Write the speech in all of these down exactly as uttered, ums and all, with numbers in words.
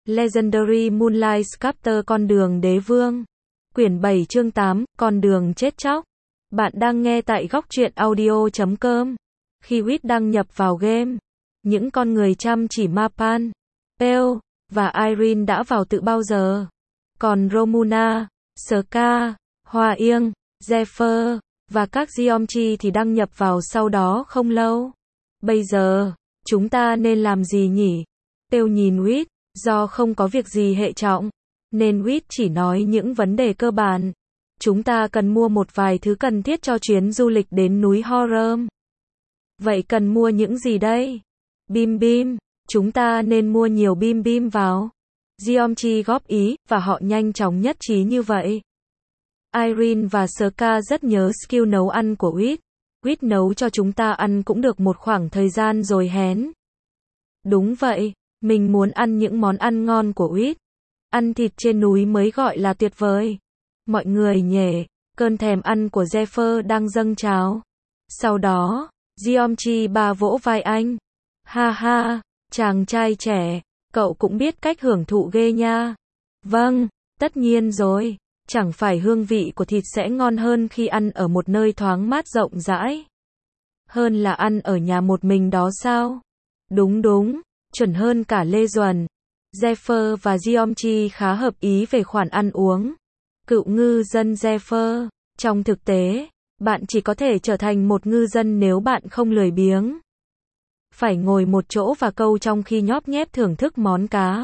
Legendary Moonlight Sculptor Con đường đế vương. Quyển bảy chương tám, Con đường chết chóc. Bạn đang nghe tại góc truyện audio chấm com. Khi Wit đăng nhập vào game, những con người chăm chỉ Mapan, Pale và Irene đã vào tự bao giờ. Còn Romuna, Ska, Hoa Yên, Zephyr và các Geomchi thì đăng nhập vào sau đó không lâu. Bây giờ, chúng ta nên làm gì nhỉ? Pale nhìn Wit, do không có việc gì hệ trọng, nên Wit chỉ nói những vấn đề cơ bản. Chúng ta cần mua một vài thứ cần thiết cho chuyến du lịch đến núi Horam. Vậy cần mua những gì đây? Bim bim, chúng ta nên mua nhiều bim bim vào. Geomchi góp ý, và họ nhanh chóng nhất trí như vậy. Irene và Ska rất nhớ skill nấu ăn của Wit. Wit nấu cho chúng ta ăn cũng được một khoảng thời gian rồi hén. Đúng vậy, mình muốn ăn những món ăn ngon của Wit. Ăn thịt trên núi mới gọi là tuyệt vời. Mọi người nhể, cơn thèm ăn của Zephyr đang dâng trào. Sau đó, Geomchi ba vỗ vai anh. Ha ha, chàng trai trẻ, cậu cũng biết cách hưởng thụ ghê nha. Vâng, tất nhiên rồi, chẳng phải hương vị của thịt sẽ ngon hơn khi ăn ở một nơi thoáng mát rộng rãi. Hơn là ăn ở nhà một mình đó sao? Đúng đúng, chuẩn hơn cả Lê Duẩn. Zephyr và Geomchi khá hợp ý về khoản ăn uống. Cựu ngư dân Zephyr, trong thực tế, bạn chỉ có thể trở thành một ngư dân nếu bạn không lười biếng. Phải ngồi một chỗ và câu trong khi nhóp nhép thưởng thức món cá.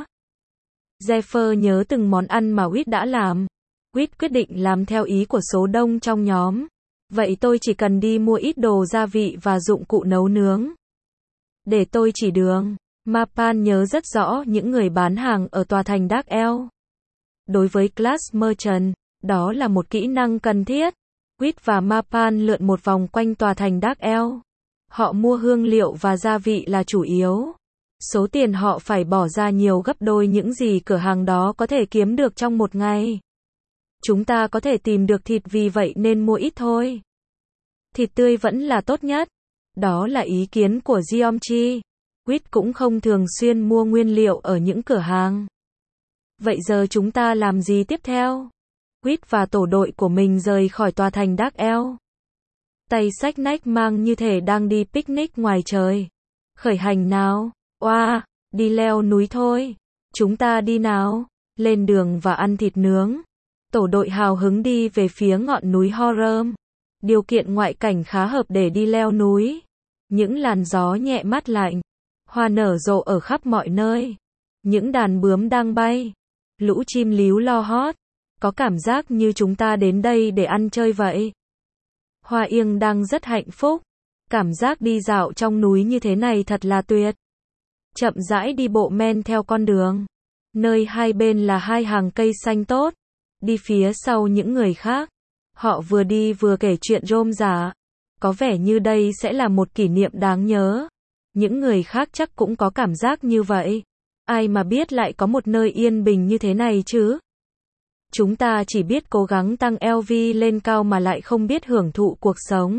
Zephyr nhớ từng món ăn mà Wit đã làm. Wit quyết định làm theo ý của số đông trong nhóm. Vậy tôi chỉ cần đi mua ít đồ gia vị và dụng cụ nấu nướng. Để tôi chỉ đường. Mapan nhớ rất rõ những người bán hàng ở tòa thành Dark Elf. Đối với Class Merchant, đó là một kỹ năng cần thiết. Wit và Mapan lượn một vòng quanh tòa thành Dark Elf. Họ mua hương liệu và gia vị là chủ yếu. Số tiền họ phải bỏ ra nhiều gấp đôi những gì cửa hàng đó có thể kiếm được trong một ngày. Chúng ta có thể tìm được thịt, vì vậy nên mua ít thôi. Thịt tươi vẫn là tốt nhất. Đó là ý kiến của Geomchi. Wit cũng không thường xuyên mua nguyên liệu ở những cửa hàng. Vậy giờ chúng ta làm gì tiếp theo? Wit và tổ đội của mình rời khỏi tòa thành Dark Elf. Tay xách nách mang như thể đang đi picnic ngoài trời. Khởi hành nào. Oa, đi leo núi thôi. Chúng ta đi nào. Lên đường và ăn thịt nướng. Tổ đội hào hứng đi về phía ngọn núi Horam. Điều kiện ngoại cảnh khá hợp để đi leo núi. Những làn gió nhẹ mát lạnh. Hoa nở rộ ở khắp mọi nơi. Những đàn bướm đang bay. Lũ chim líu lo hót. Có cảm giác như chúng ta đến đây để ăn chơi vậy. Hoa Yên đang rất hạnh phúc. Cảm giác đi dạo trong núi như thế này thật là tuyệt. Chậm rãi đi bộ men theo con đường. Nơi hai bên là hai hàng cây xanh tốt. Đi phía sau những người khác. Họ vừa đi vừa kể chuyện rôm rả. Có vẻ như đây sẽ là một kỷ niệm đáng nhớ. Những người khác chắc cũng có cảm giác như vậy. Ai mà biết lại có một nơi yên bình như thế này chứ. Chúng ta chỉ biết cố gắng tăng lờ vê lên cao mà lại không biết hưởng thụ cuộc sống.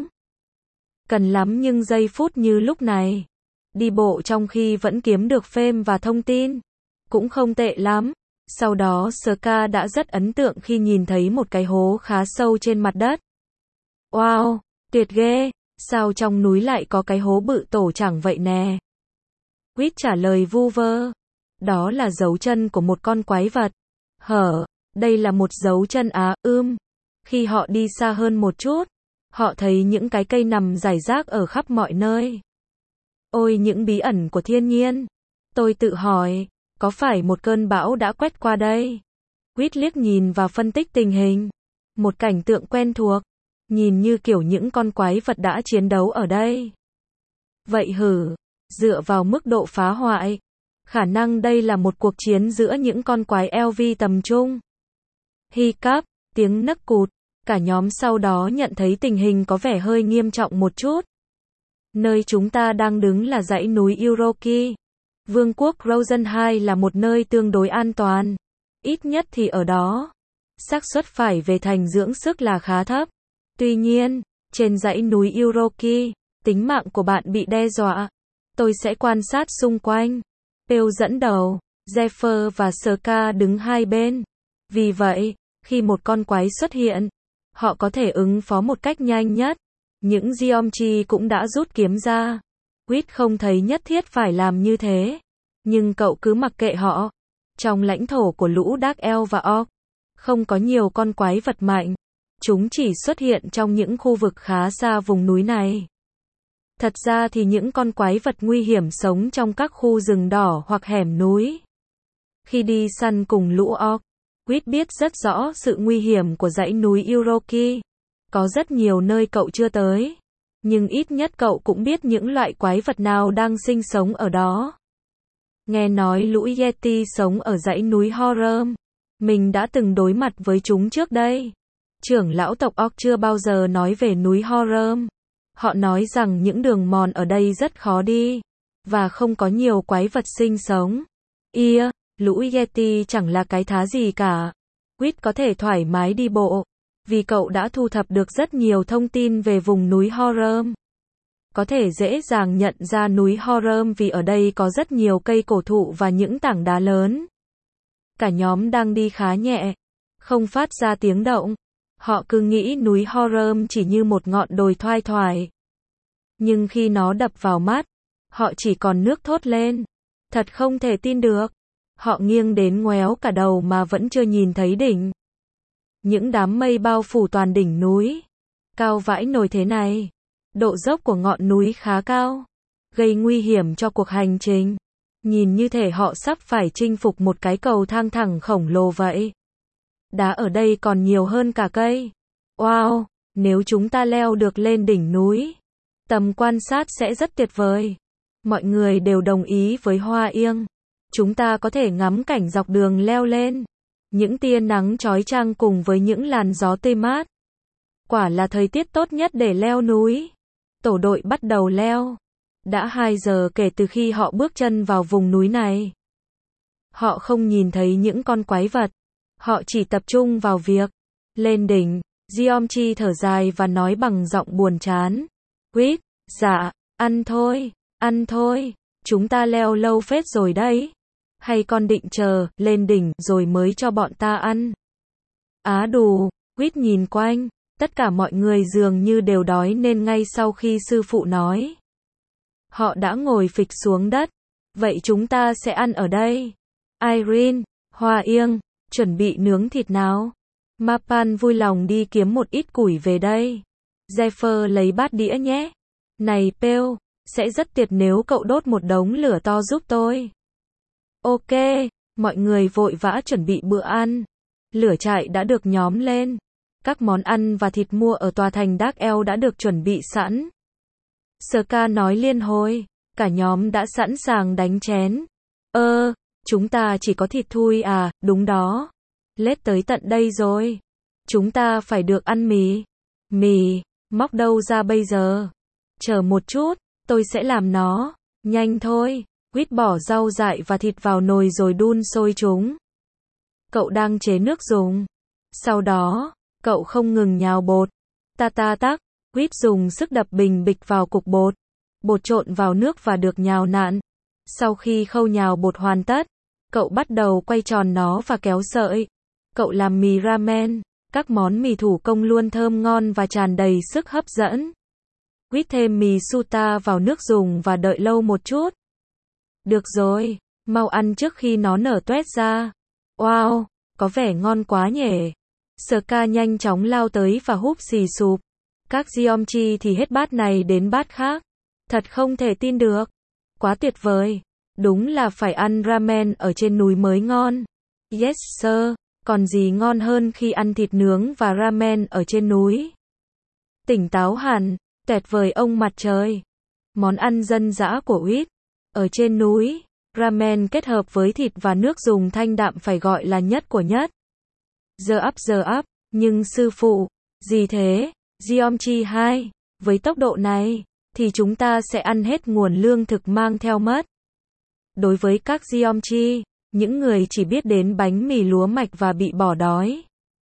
Cần lắm những giây phút như lúc này. Đi bộ trong khi vẫn kiếm được fame và thông tin. Cũng không tệ lắm. Sau đó Ska đã rất ấn tượng khi nhìn thấy một cái hố khá sâu trên mặt đất. Wow, tuyệt ghê. Sao trong núi lại có cái hố bự tổ chẳng vậy nè? Wit trả lời vu vơ. Đó là dấu chân của một con quái vật. Hở, đây là một dấu chân á, ưm. Khi họ đi xa hơn một chút, họ thấy những cái cây nằm rải rác ở khắp mọi nơi. Ôi, những bí ẩn của thiên nhiên. Tôi tự hỏi, có phải một cơn bão đã quét qua đây? Wit liếc nhìn và phân tích tình hình. Một cảnh tượng quen thuộc. Nhìn như kiểu những con quái vật đã chiến đấu ở đây. Vậy hử, dựa vào mức độ phá hoại, khả năng đây là một cuộc chiến giữa những con quái lờ vê tầm trung. Hiccup, tiếng nấc cụt. Cả nhóm sau đó nhận thấy tình hình có vẻ hơi nghiêm trọng một chút. Nơi chúng ta đang đứng là dãy núi Uroki. Vương quốc Rosenheim là một nơi tương đối an toàn. Ít nhất thì ở đó. Xác suất phải về thành dưỡng sức là khá thấp. Tuy nhiên, trên dãy núi Uroki, tính mạng của bạn bị đe dọa. Tôi sẽ quan sát xung quanh. Pale dẫn đầu. Zephyr và Ska đứng hai bên. Vì vậy, khi một con quái xuất hiện, họ có thể ứng phó một cách nhanh nhất. Những Geomchi cũng đã rút kiếm ra. Quýt không thấy nhất thiết phải làm như thế. Nhưng cậu cứ mặc kệ họ. Trong lãnh thổ của lũ Dark Elf và Orc, không có nhiều con quái vật mạnh. Chúng chỉ xuất hiện trong những khu vực khá xa vùng núi này. Thật ra thì những con quái vật nguy hiểm sống trong các khu rừng đỏ hoặc hẻm núi. Khi đi săn cùng lũ Orc, Quýt biết rất rõ sự nguy hiểm của dãy núi Uroki. Có rất nhiều nơi cậu chưa tới. Nhưng ít nhất cậu cũng biết những loại quái vật nào đang sinh sống ở đó. Nghe nói lũ Yeti sống ở dãy núi Horror. Mình đã từng đối mặt với chúng trước đây. Trưởng lão tộc Orc chưa bao giờ nói về núi Horror. Họ nói rằng những đường mòn ở đây rất khó đi. Và không có nhiều quái vật sinh sống. Ia, lũ Yeti chẳng là cái thá gì cả. Quýt có thể thoải mái đi bộ. Vì cậu đã thu thập được rất nhiều thông tin về vùng núi Horror. Có thể dễ dàng nhận ra núi Horror vì ở đây có rất nhiều cây cổ thụ và những tảng đá lớn. Cả nhóm đang đi khá nhẹ, không phát ra tiếng động. Họ cứ nghĩ núi Horror chỉ như một ngọn đồi thoai thoải. Nhưng khi nó đập vào mắt, họ chỉ còn nước thốt lên. Thật không thể tin được. Họ nghiêng đến ngoéo cả đầu mà vẫn chưa nhìn thấy đỉnh. Những đám mây bao phủ toàn đỉnh núi. Cao vãi nồi thế này. Độ dốc của ngọn núi khá cao. Gây nguy hiểm cho cuộc hành trình. Nhìn như thể họ sắp phải chinh phục một cái cầu thang thẳng khổng lồ vậy. Đá ở đây còn nhiều hơn cả cây. Wow, nếu chúng ta leo được lên đỉnh núi, tầm quan sát sẽ rất tuyệt vời. Mọi người đều đồng ý với Hoa Yên. Chúng ta có thể ngắm cảnh dọc đường leo lên. Những tia nắng chói chang cùng với những làn gió tươi mát. Quả là thời tiết tốt nhất để leo núi. Tổ đội bắt đầu leo. Đã hai giờ kể từ khi họ bước chân vào vùng núi này. Họ không nhìn thấy những con quái vật. Họ chỉ tập trung vào việc lên đỉnh. Geomchi thở dài và nói bằng giọng buồn chán. Quýt, dạ, ăn thôi, ăn thôi. Chúng ta leo lâu phết rồi đấy. Hay con định chờ lên đỉnh rồi mới cho bọn ta ăn? Á đù, Quýt nhìn quanh. Tất cả mọi người dường như đều đói nên ngay sau khi sư phụ nói. Họ đã ngồi phịch xuống đất. Vậy chúng ta sẽ ăn ở đây. Irene, Hoa Yên, chuẩn bị nướng thịt nào. Mapan vui lòng đi kiếm một ít củi về đây. Zephyr lấy bát đĩa nhé. Này Peo, sẽ rất tuyệt nếu cậu đốt một đống lửa to giúp tôi. Ok, mọi người vội vã chuẩn bị bữa ăn. Lửa trại đã được nhóm lên. Các món ăn và thịt mua ở tòa thành Dark Elf đã được chuẩn bị sẵn. Ska nói liên hồi, cả nhóm đã sẵn sàng đánh chén. Ơ, chúng ta chỉ có thịt thui à, đúng đó. Lết tới tận đây rồi. Chúng ta phải được ăn mì. Mì, móc đâu ra bây giờ? Chờ một chút, tôi sẽ làm nó. Nhanh thôi. Quýt bỏ rau dại và thịt vào nồi rồi đun sôi chúng. Cậu đang chế nước dùng. Sau đó, cậu không ngừng nhào bột. Ta ta tắc, Quýt dùng sức đập bình bịch vào cục bột. Bột trộn vào nước và được nhào nặn. Sau khi khâu nhào bột hoàn tất, cậu bắt đầu quay tròn nó và kéo sợi. Cậu làm mì ramen. Các món mì thủ công luôn thơm ngon và tràn đầy sức hấp dẫn. Quýt thêm mì suta vào nước dùng và đợi lâu một chút. Được rồi, mau ăn trước khi nó nở toét ra. Wow, có vẻ ngon quá nhỉ. Ska nhanh chóng lao tới và húp xì sụp. Các Geomchi thì hết bát này đến bát khác. Thật không thể tin được. Quá tuyệt vời. Đúng là phải ăn ramen ở trên núi mới ngon. Yes sir, còn gì ngon hơn khi ăn thịt nướng và ramen ở trên núi. Tỉnh táo hẳn, tuyệt vời ông mặt trời. Món ăn dân dã của Quýt. Ở trên núi, ramen kết hợp với thịt và nước dùng thanh đạm phải gọi là nhất của nhất. Giờ up giờ up, nhưng sư phụ, gì thế? Geomchi hai, với tốc độ này, thì chúng ta sẽ ăn hết nguồn lương thực mang theo mất. Đối với các Geomchi, những người chỉ biết đến bánh mì lúa mạch và bị bỏ đói.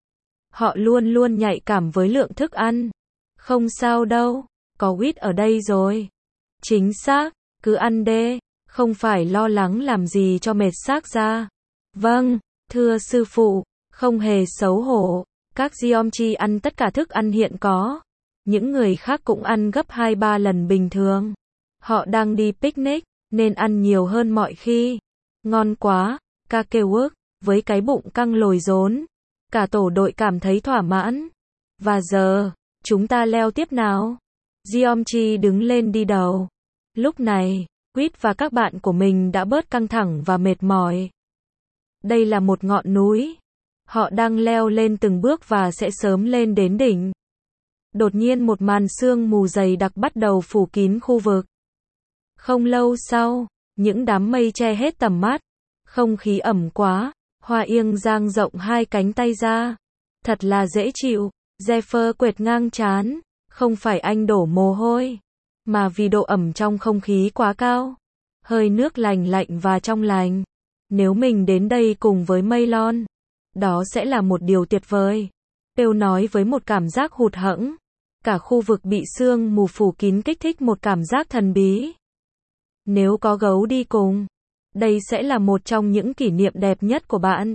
Họ luôn luôn nhạy cảm với lượng thức ăn. Không sao đâu, có Quýt ở đây rồi. Chính xác, cứ ăn đê, Không phải lo lắng làm gì cho mệt xác ra. Vâng, thưa sư phụ, không hề xấu hổ. Các Geomchi ăn tất cả thức ăn hiện có. Những người khác cũng ăn gấp hai ba lần bình thường. Họ đang đi picnic, nên ăn nhiều hơn mọi khi. Ngon quá, Kakework, với cái bụng căng lồi rốn. Cả tổ đội cảm thấy thỏa mãn. Và giờ, chúng ta leo tiếp nào. Geomchi đứng lên đi đầu. Lúc này, Quýt và các bạn của mình đã bớt căng thẳng và mệt mỏi. Đây là một ngọn núi. Họ đang leo lên từng bước và sẽ sớm lên đến đỉnh. Đột nhiên một màn sương mù dày đặc bắt đầu phủ kín khu vực. Không lâu sau, những đám mây che hết tầm mắt. Không khí ẩm quá, Hoa Yên dang rộng hai cánh tay ra. Thật là dễ chịu. Zephyr quệt ngang trán. Không phải anh đổ mồ hôi, mà vì độ ẩm trong không khí quá cao. Hơi nước lành lạnh và trong lành. Nếu mình đến đây cùng với Maylon, đó sẽ là một điều tuyệt vời. Pearl nói với một cảm giác hụt hẫng. Cả khu vực bị sương mù phủ kín kích thích một cảm giác thần bí. Nếu có gấu đi cùng, đây sẽ là một trong những kỷ niệm đẹp nhất của bạn.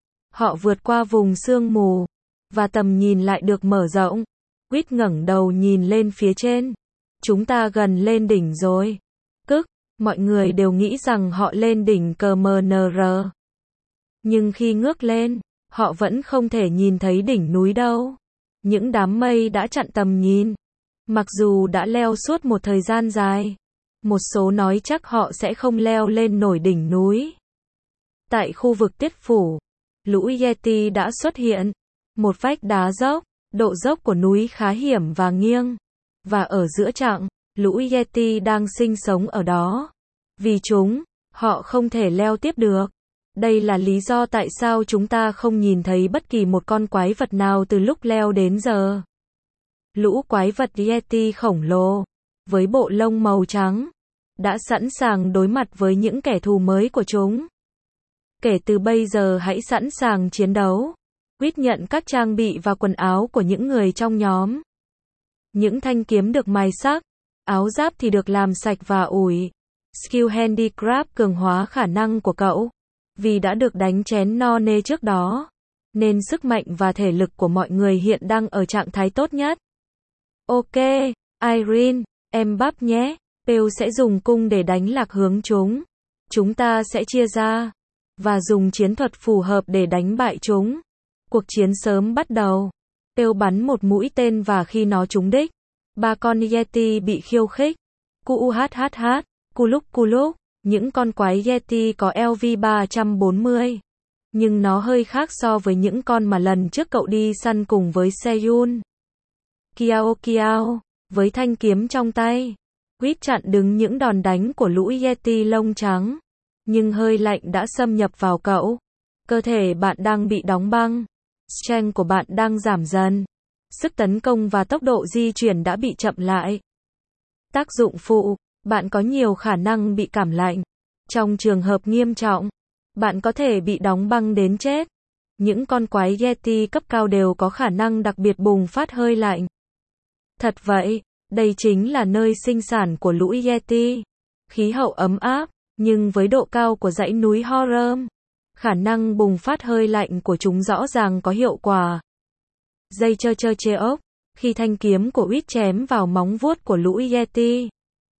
Họ vượt qua vùng sương mù, và tầm nhìn lại được mở rộng. Quýt ngẩng đầu nhìn lên phía trên. Chúng ta gần lên đỉnh rồi. Cức, mọi người đều nghĩ rằng họ lên đỉnh cờ mờ nờ rờ. Nhưng khi ngước lên, họ vẫn không thể nhìn thấy đỉnh núi đâu. Những đám mây đã chặn tầm nhìn. Mặc dù đã leo suốt một thời gian dài, một số nói chắc họ sẽ không leo lên nổi đỉnh núi. Tại khu vực Tiết Phủ, lũ Yeti đã xuất hiện. Một vách đá dốc, độ dốc của núi khá hiểm và nghiêng. Và ở giữa chặng, lũ Yeti đang sinh sống ở đó. Vì chúng, họ không thể leo tiếp được. Đây là lý do tại sao chúng ta không nhìn thấy bất kỳ một con quái vật nào từ lúc leo đến giờ. Lũ quái vật Yeti khổng lồ, với bộ lông màu trắng, đã sẵn sàng đối mặt với những kẻ thù mới của chúng. Kể từ bây giờ hãy sẵn sàng chiến đấu. Quýt nhận các trang bị và quần áo của những người trong nhóm. Những thanh kiếm được mài sắc, áo giáp thì được làm sạch và ủi. Skill Handicraft cường hóa khả năng của cậu. Vì đã được đánh chén no nê trước đó, nên sức mạnh và thể lực của mọi người hiện đang ở trạng thái tốt nhất. Ok, Irene, em bắp nhé. Pearl sẽ dùng cung để đánh lạc hướng chúng. Chúng ta sẽ chia ra, và dùng chiến thuật phù hợp để đánh bại chúng. Cuộc chiến sớm bắt đầu. Pearl bắn một mũi tên và khi nó trúng đích, ba con Yeti bị khiêu khích. Cu hát hát hát, cu lúc cu lúc, những con quái Yeti có L V ba trăm bốn mươi. Nhưng nó hơi khác so với những con mà lần trước cậu đi săn cùng với Seyun. Kiao Kiao, với thanh kiếm trong tay, Quýt chặn đứng những đòn đánh của lũ Yeti lông trắng. Nhưng hơi lạnh đã xâm nhập vào cậu. Cơ thể bạn đang bị đóng băng. Strength của bạn đang giảm dần. Sức tấn công và tốc độ di chuyển đã bị chậm lại. Tác dụng phụ, bạn có nhiều khả năng bị cảm lạnh. Trong trường hợp nghiêm trọng, bạn có thể bị đóng băng đến chết. Những con quái Yeti cấp cao đều có khả năng đặc biệt bùng phát hơi lạnh. Thật vậy, đây chính là nơi sinh sản của lũ Yeti. Khí hậu ấm áp, nhưng với độ cao của dãy núi Horum, khả năng bùng phát hơi lạnh của chúng rõ ràng có hiệu quả. Dây chơ chơ chê ốc, khi thanh kiếm của Quýt chém vào móng vuốt của lũ Yeti,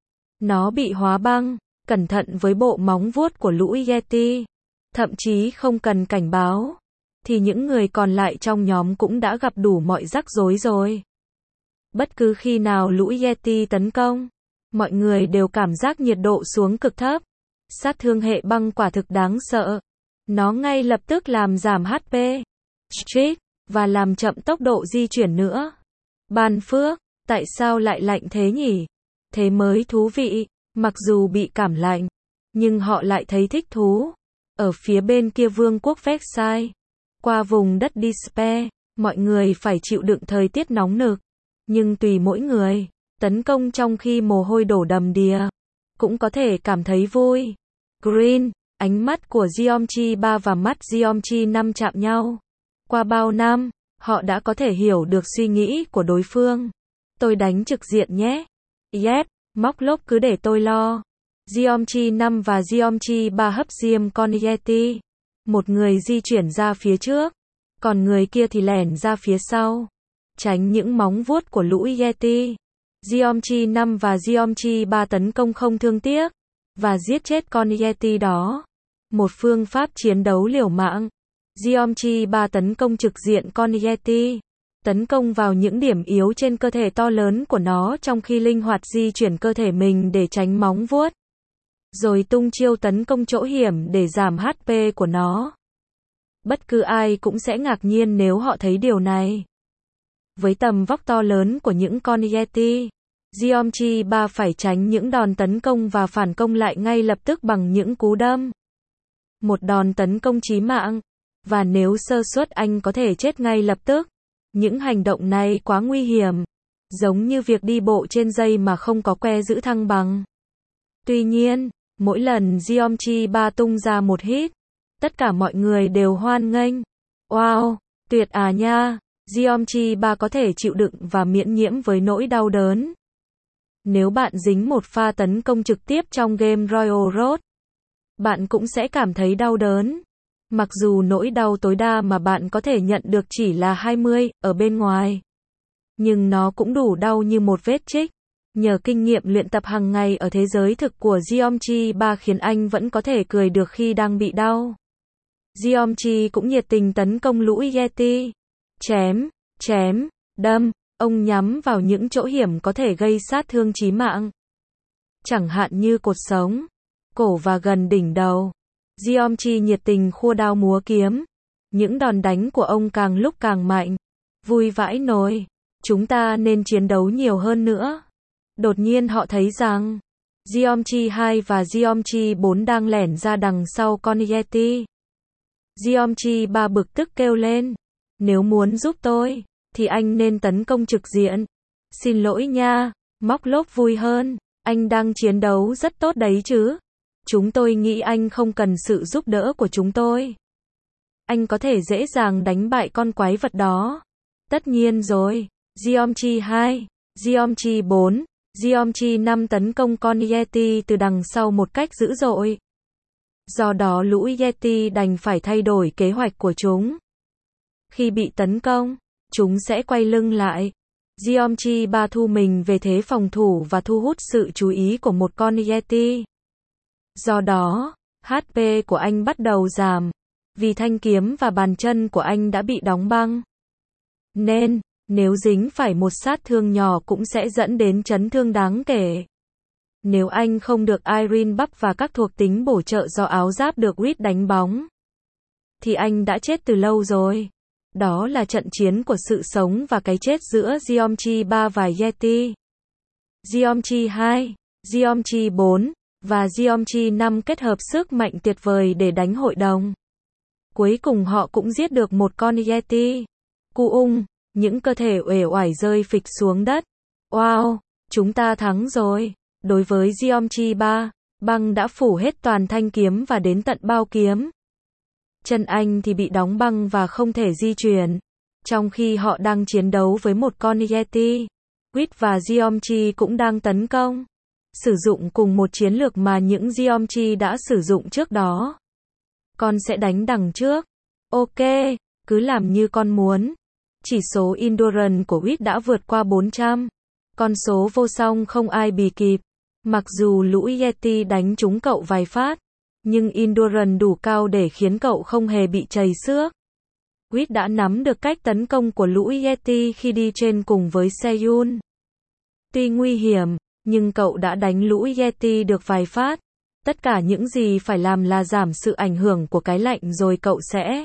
nó bị hóa băng. Cẩn thận với bộ móng vuốt của lũ Yeti. Thậm chí không cần cảnh báo, thì những người còn lại trong nhóm cũng đã gặp đủ mọi rắc rối rồi. Bất cứ khi nào lũ Yeti tấn công, mọi người đều cảm giác nhiệt độ xuống cực thấp. Sát thương hệ băng quả thực đáng sợ. Nó ngay lập tức làm giảm H P, streak, và làm chậm tốc độ di chuyển nữa. Ban phước, tại sao lại lạnh thế nhỉ? Thế mới thú vị. Mặc dù bị cảm lạnh, nhưng họ lại thấy thích thú. Ở phía bên kia vương quốc Vexai, qua vùng đất Dispe, mọi người phải chịu đựng thời tiết nóng nực. Nhưng tùy mỗi người, tấn công trong khi mồ hôi đổ đầm đìa, cũng có thể cảm thấy vui. Green, ánh mắt của Geomchi ba và mắt Geomchi năm chạm nhau. Qua bao năm, họ đã có thể hiểu được suy nghĩ của đối phương. Tôi đánh trực diện nhé. Yep. Móc lốp cứ để tôi lo. Geometry năm và Geometry ba hấp diêm con Yeti. Một người di chuyển ra phía trước, còn người kia thì lẻn ra phía sau, tránh những móng vuốt của lũ Yeti. Geometry năm và Geometry ba tấn công không thương tiếc, và giết chết con Yeti đó. Một phương pháp chiến đấu liều mạng. Geometry ba tấn công trực diện con Yeti, tấn công vào những điểm yếu trên cơ thể to lớn của nó trong khi linh hoạt di chuyển cơ thể mình để tránh móng vuốt, rồi tung chiêu tấn công chỗ hiểm để giảm hát pê của nó. Bất cứ ai cũng sẽ ngạc nhiên nếu họ thấy điều này. Với tầm vóc to lớn của những con Yeti, Geometry ba phải tránh những đòn tấn công và phản công lại ngay lập tức bằng những cú đâm. Một đòn tấn công chí mạng, và nếu sơ suất anh có thể chết ngay lập tức. Những hành động này quá nguy hiểm, giống như việc đi bộ trên dây mà không có que giữ thăng bằng. Tuy nhiên, mỗi lần Geometry ba tung ra một hit, tất cả mọi người đều hoan nghênh. Wow, tuyệt à nha, Geometry ba có thể chịu đựng và miễn nhiễm với nỗi đau đớn. Nếu bạn dính một pha tấn công trực tiếp trong game Royal Road, bạn cũng sẽ cảm thấy đau đớn. Mặc dù nỗi đau tối đa mà bạn có thể nhận được chỉ là hai mươi ở bên ngoài, nhưng nó cũng đủ đau như một vết chích. Nhờ kinh nghiệm luyện tập hàng ngày ở thế giới thực của Geometry ba khiến anh vẫn có thể cười được khi đang bị đau. Geometry cũng nhiệt tình tấn công lũ Yeti. Chém, chém, đâm, ông nhắm vào những chỗ hiểm có thể gây sát thương chí mạng. Chẳng hạn như cột sống, cổ và gần đỉnh đầu. Geometry nhiệt tình khua đao múa kiếm. Những đòn đánh của ông càng lúc càng mạnh. Vui vãi nồi. Chúng ta nên chiến đấu nhiều hơn nữa. Đột nhiên họ thấy rằng Geometry hai và Geometry bốn đang lẻn ra đằng sau con Yeti. Geometry ba bực tức kêu lên. Nếu muốn giúp tôi, thì anh nên tấn công trực diện. Xin lỗi nha, móc lốp vui hơn. Anh đang chiến đấu rất tốt đấy chứ. Chúng tôi nghĩ anh không cần sự giúp đỡ của chúng tôi. Anh có thể dễ dàng đánh bại con quái vật đó. Tất nhiên rồi. Geometry hai, Geometry bốn, Geometry năm tấn công con Yeti từ đằng sau một cách dữ dội. Do đó lũ Yeti đành phải thay đổi kế hoạch của chúng. Khi bị tấn công, chúng sẽ quay lưng lại. Geometry ba thu mình về thế phòng thủ và thu hút sự chú ý của một con Yeti. Do đó, hát pê của anh bắt đầu giảm, vì thanh kiếm và bàn chân của anh đã bị đóng băng. Nên, nếu dính phải một sát thương nhỏ cũng sẽ dẫn đến chấn thương đáng kể. Nếu anh không được Iron Buff và các thuộc tính bổ trợ do áo giáp được Wit đánh bóng, thì anh đã chết từ lâu rồi. Đó là trận chiến của sự sống và cái chết giữa Geometry ba và Yeti. Geometry hai, Geometry bốn và Geometry năm kết hợp sức mạnh tuyệt vời để đánh hội đồng. Cuối cùng họ cũng giết được một con Yeti. Cu ung, những cơ thể uể oải rơi phịch xuống đất. Wow, chúng ta thắng rồi. Đối với Geometry ba, băng đã phủ hết toàn thanh kiếm và đến tận bao kiếm. Chân anh thì bị đóng băng và không thể di chuyển. Trong khi họ đang chiến đấu với một con Yeti, Wit và Geometry cũng đang tấn công. Sử dụng cùng một chiến lược mà những Geometry đã sử dụng trước đó. Con sẽ đánh đằng trước. Ok, cứ làm như con muốn. Chỉ số Endurance của Wit đã vượt qua bốn trăm. Con số vô song không ai bì kịp. Mặc dù lũ Yeti đánh trúng cậu vài phát, nhưng Endurance đủ cao để khiến cậu không hề bị trầy xước. Wit đã nắm được cách tấn công của lũ Yeti khi đi trên cùng với Seyun. Tuy nguy hiểm, nhưng cậu đã đánh lũ Yeti được vài phát. Tất cả những gì phải làm là giảm sự ảnh hưởng của cái lạnh rồi cậu sẽ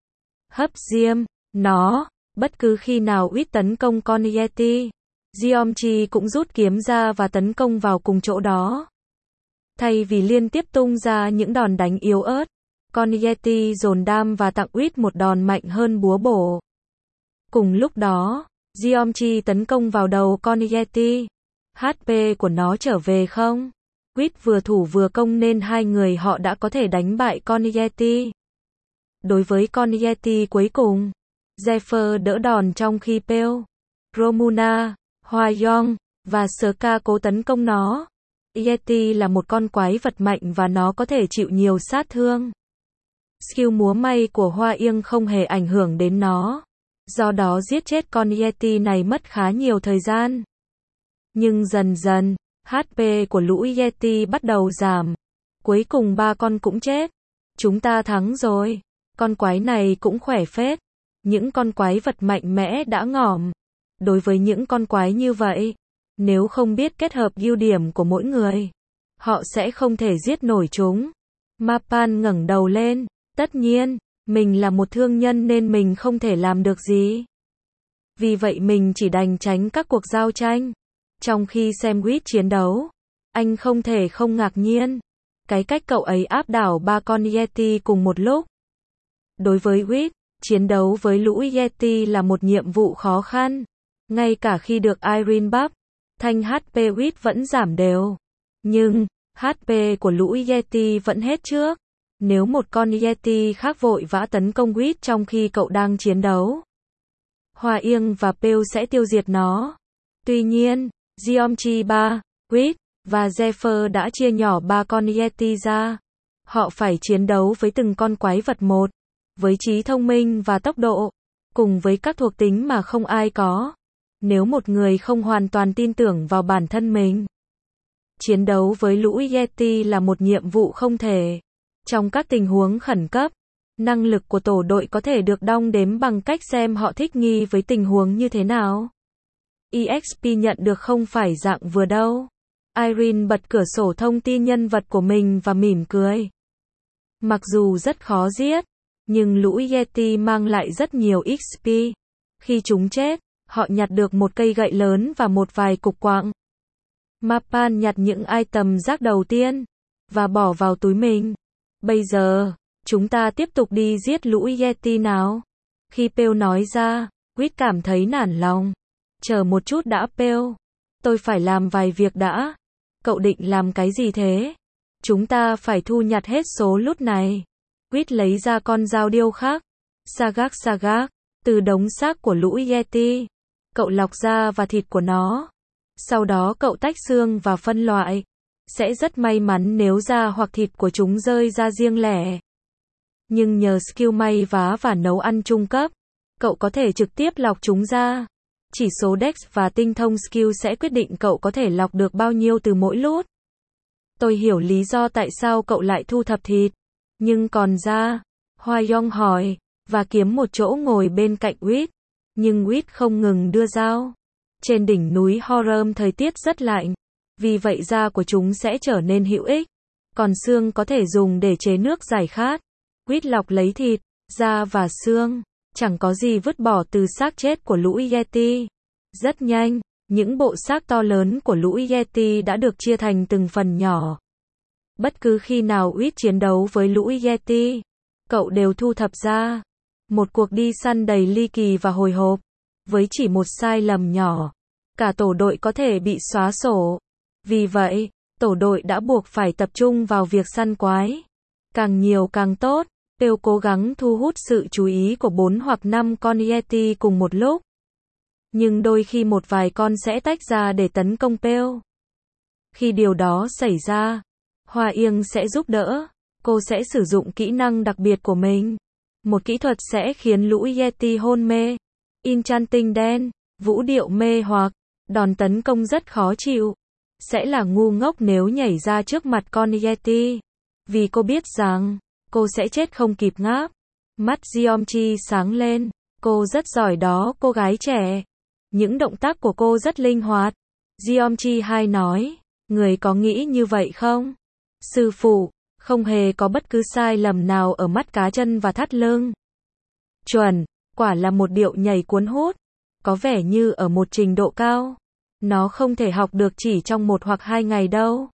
hấp diêm nó. Bất cứ khi nào Wit tấn công con Yeti, Geometry cũng rút kiếm ra và tấn công vào cùng chỗ đó. Thay vì liên tiếp tung ra những đòn đánh yếu ớt, con Yeti dồn đam và tặng Wit một đòn mạnh hơn búa bổ. Cùng lúc đó, Geometry tấn công vào đầu con Yeti. hát pê của nó trở về không? Wit vừa thủ vừa công nên hai người họ đã có thể đánh bại con Yeti. Đối với con Yeti cuối cùng, Zephyr đỡ đòn trong khi Pale, Romuna, Hwa Young và Ska cố tấn công nó. Yeti là một con quái vật mạnh và nó có thể chịu nhiều sát thương. Skill múa may của Hoa Yên không hề ảnh hưởng đến nó. Do đó giết chết con Yeti này mất khá nhiều thời gian. Nhưng dần dần, hát pê của lũ Yeti bắt đầu giảm. Cuối cùng ba con cũng chết. Chúng ta thắng rồi. Con quái này cũng khỏe phết. Những con quái vật mạnh mẽ đã ngỏm. Đối với những con quái như vậy, nếu không biết kết hợp ưu điểm của mỗi người, họ sẽ không thể giết nổi chúng. Mapan ngẩng đầu lên. Tất nhiên, mình là một thương nhân nên mình không thể làm được gì. Vì vậy mình chỉ đành tránh các cuộc giao tranh. Trong khi xem Wit chiến đấu, anh không thể không ngạc nhiên. Cái cách cậu ấy áp đảo ba con Yeti cùng một lúc. Đối với Wit, chiến đấu với lũ Yeti là một nhiệm vụ khó khăn. Ngay cả khi được Irene buff, thanh hát pê Wit vẫn giảm đều. Nhưng, hát pê của lũ Yeti vẫn hết trước. Nếu một con Yeti khác vội vã tấn công Wit trong khi cậu đang chiến đấu, Hoa Yên và Pale sẽ tiêu diệt nó. Tuy nhiên, Geometry ba, Wit và Zephyr đã chia nhỏ ba con Yeti ra. Họ phải chiến đấu với từng con quái vật một, với trí thông minh và tốc độ, cùng với các thuộc tính mà không ai có. Nếu một người không hoàn toàn tin tưởng vào bản thân mình, chiến đấu với lũ Yeti là một nhiệm vụ không thể. Trong các tình huống khẩn cấp, năng lực của tổ đội có thể được đong đếm bằng cách xem họ thích nghi với tình huống như thế nào. e ích pê nhận được không phải dạng vừa đâu. Irene bật cửa sổ thông tin nhân vật của mình và mỉm cười. Mặc dù rất khó giết, nhưng lũ Yeti mang lại rất nhiều ích pê. Khi chúng chết, họ nhặt được một cây gậy lớn và một vài cục quặng. Mapan nhặt những item rác đầu tiên và bỏ vào túi mình. Bây giờ, chúng ta tiếp tục đi giết lũ Yeti nào. Khi Pale nói ra, Wit cảm thấy nản lòng. Chờ một chút đã Pale. Tôi phải làm vài việc đã. Cậu định làm cái gì thế? Chúng ta phải thu nhặt hết số loot này. Wit lấy ra con dao điêu khác. Sagak sagak. Từ đống xác của lũ Yeti. Cậu lọc da và thịt của nó. Sau đó cậu tách xương và phân loại. Sẽ rất may mắn nếu da hoặc thịt của chúng rơi ra riêng lẻ. Nhưng nhờ skill may vá và nấu ăn trung cấp, cậu có thể trực tiếp lọc chúng ra. Chỉ số Dex và tinh thông skill sẽ quyết định cậu có thể lọc được bao nhiêu từ mỗi loot. Tôi hiểu lý do tại sao cậu lại thu thập thịt. Nhưng còn da? Hoa Yong hỏi, và kiếm một chỗ ngồi bên cạnh Wit. Nhưng Wit không ngừng đưa dao. Trên đỉnh núi Horam thời tiết rất lạnh. Vì vậy da của chúng sẽ trở nên hữu ích. Còn xương có thể dùng để chế nước giải khát. Wit lọc lấy thịt, da và xương. Chẳng có gì vứt bỏ từ xác chết của lũ Yeti. Rất nhanh, những bộ xác to lớn của lũ Yeti đã được chia thành từng phần nhỏ. Bất cứ khi nào Wit chiến đấu với lũ Yeti, cậu đều thu thập ra. Một cuộc đi săn đầy ly kỳ và hồi hộp. Với chỉ một sai lầm nhỏ, cả tổ đội có thể bị xóa sổ. Vì vậy, tổ đội đã buộc phải tập trung vào việc săn quái. Càng nhiều càng tốt. Pale cố gắng thu hút sự chú ý của bốn hoặc năm con Yeti cùng một lúc. Nhưng đôi khi một vài con sẽ tách ra để tấn công Pale. Khi điều đó xảy ra, Hoa Yên sẽ giúp đỡ. Cô sẽ sử dụng kỹ năng đặc biệt của mình. Một kỹ thuật sẽ khiến lũ Yeti hôn mê. Enchanting đen, vũ điệu mê hoặc, đòn tấn công rất khó chịu. Sẽ là ngu ngốc nếu nhảy ra trước mặt con Yeti. Vì cô biết rằng, cô sẽ chết không kịp ngáp. Mắt Geometry sáng lên. Cô rất giỏi đó cô gái trẻ. Những động tác của cô rất linh hoạt. Geometry hai nói, người có nghĩ như vậy không? Sư phụ, không hề có bất cứ sai lầm nào ở mắt cá chân và thắt lưng. Chuẩn, quả là một điệu nhảy cuốn hút. Có vẻ như ở một trình độ cao. Nó không thể học được chỉ trong một hoặc hai ngày đâu.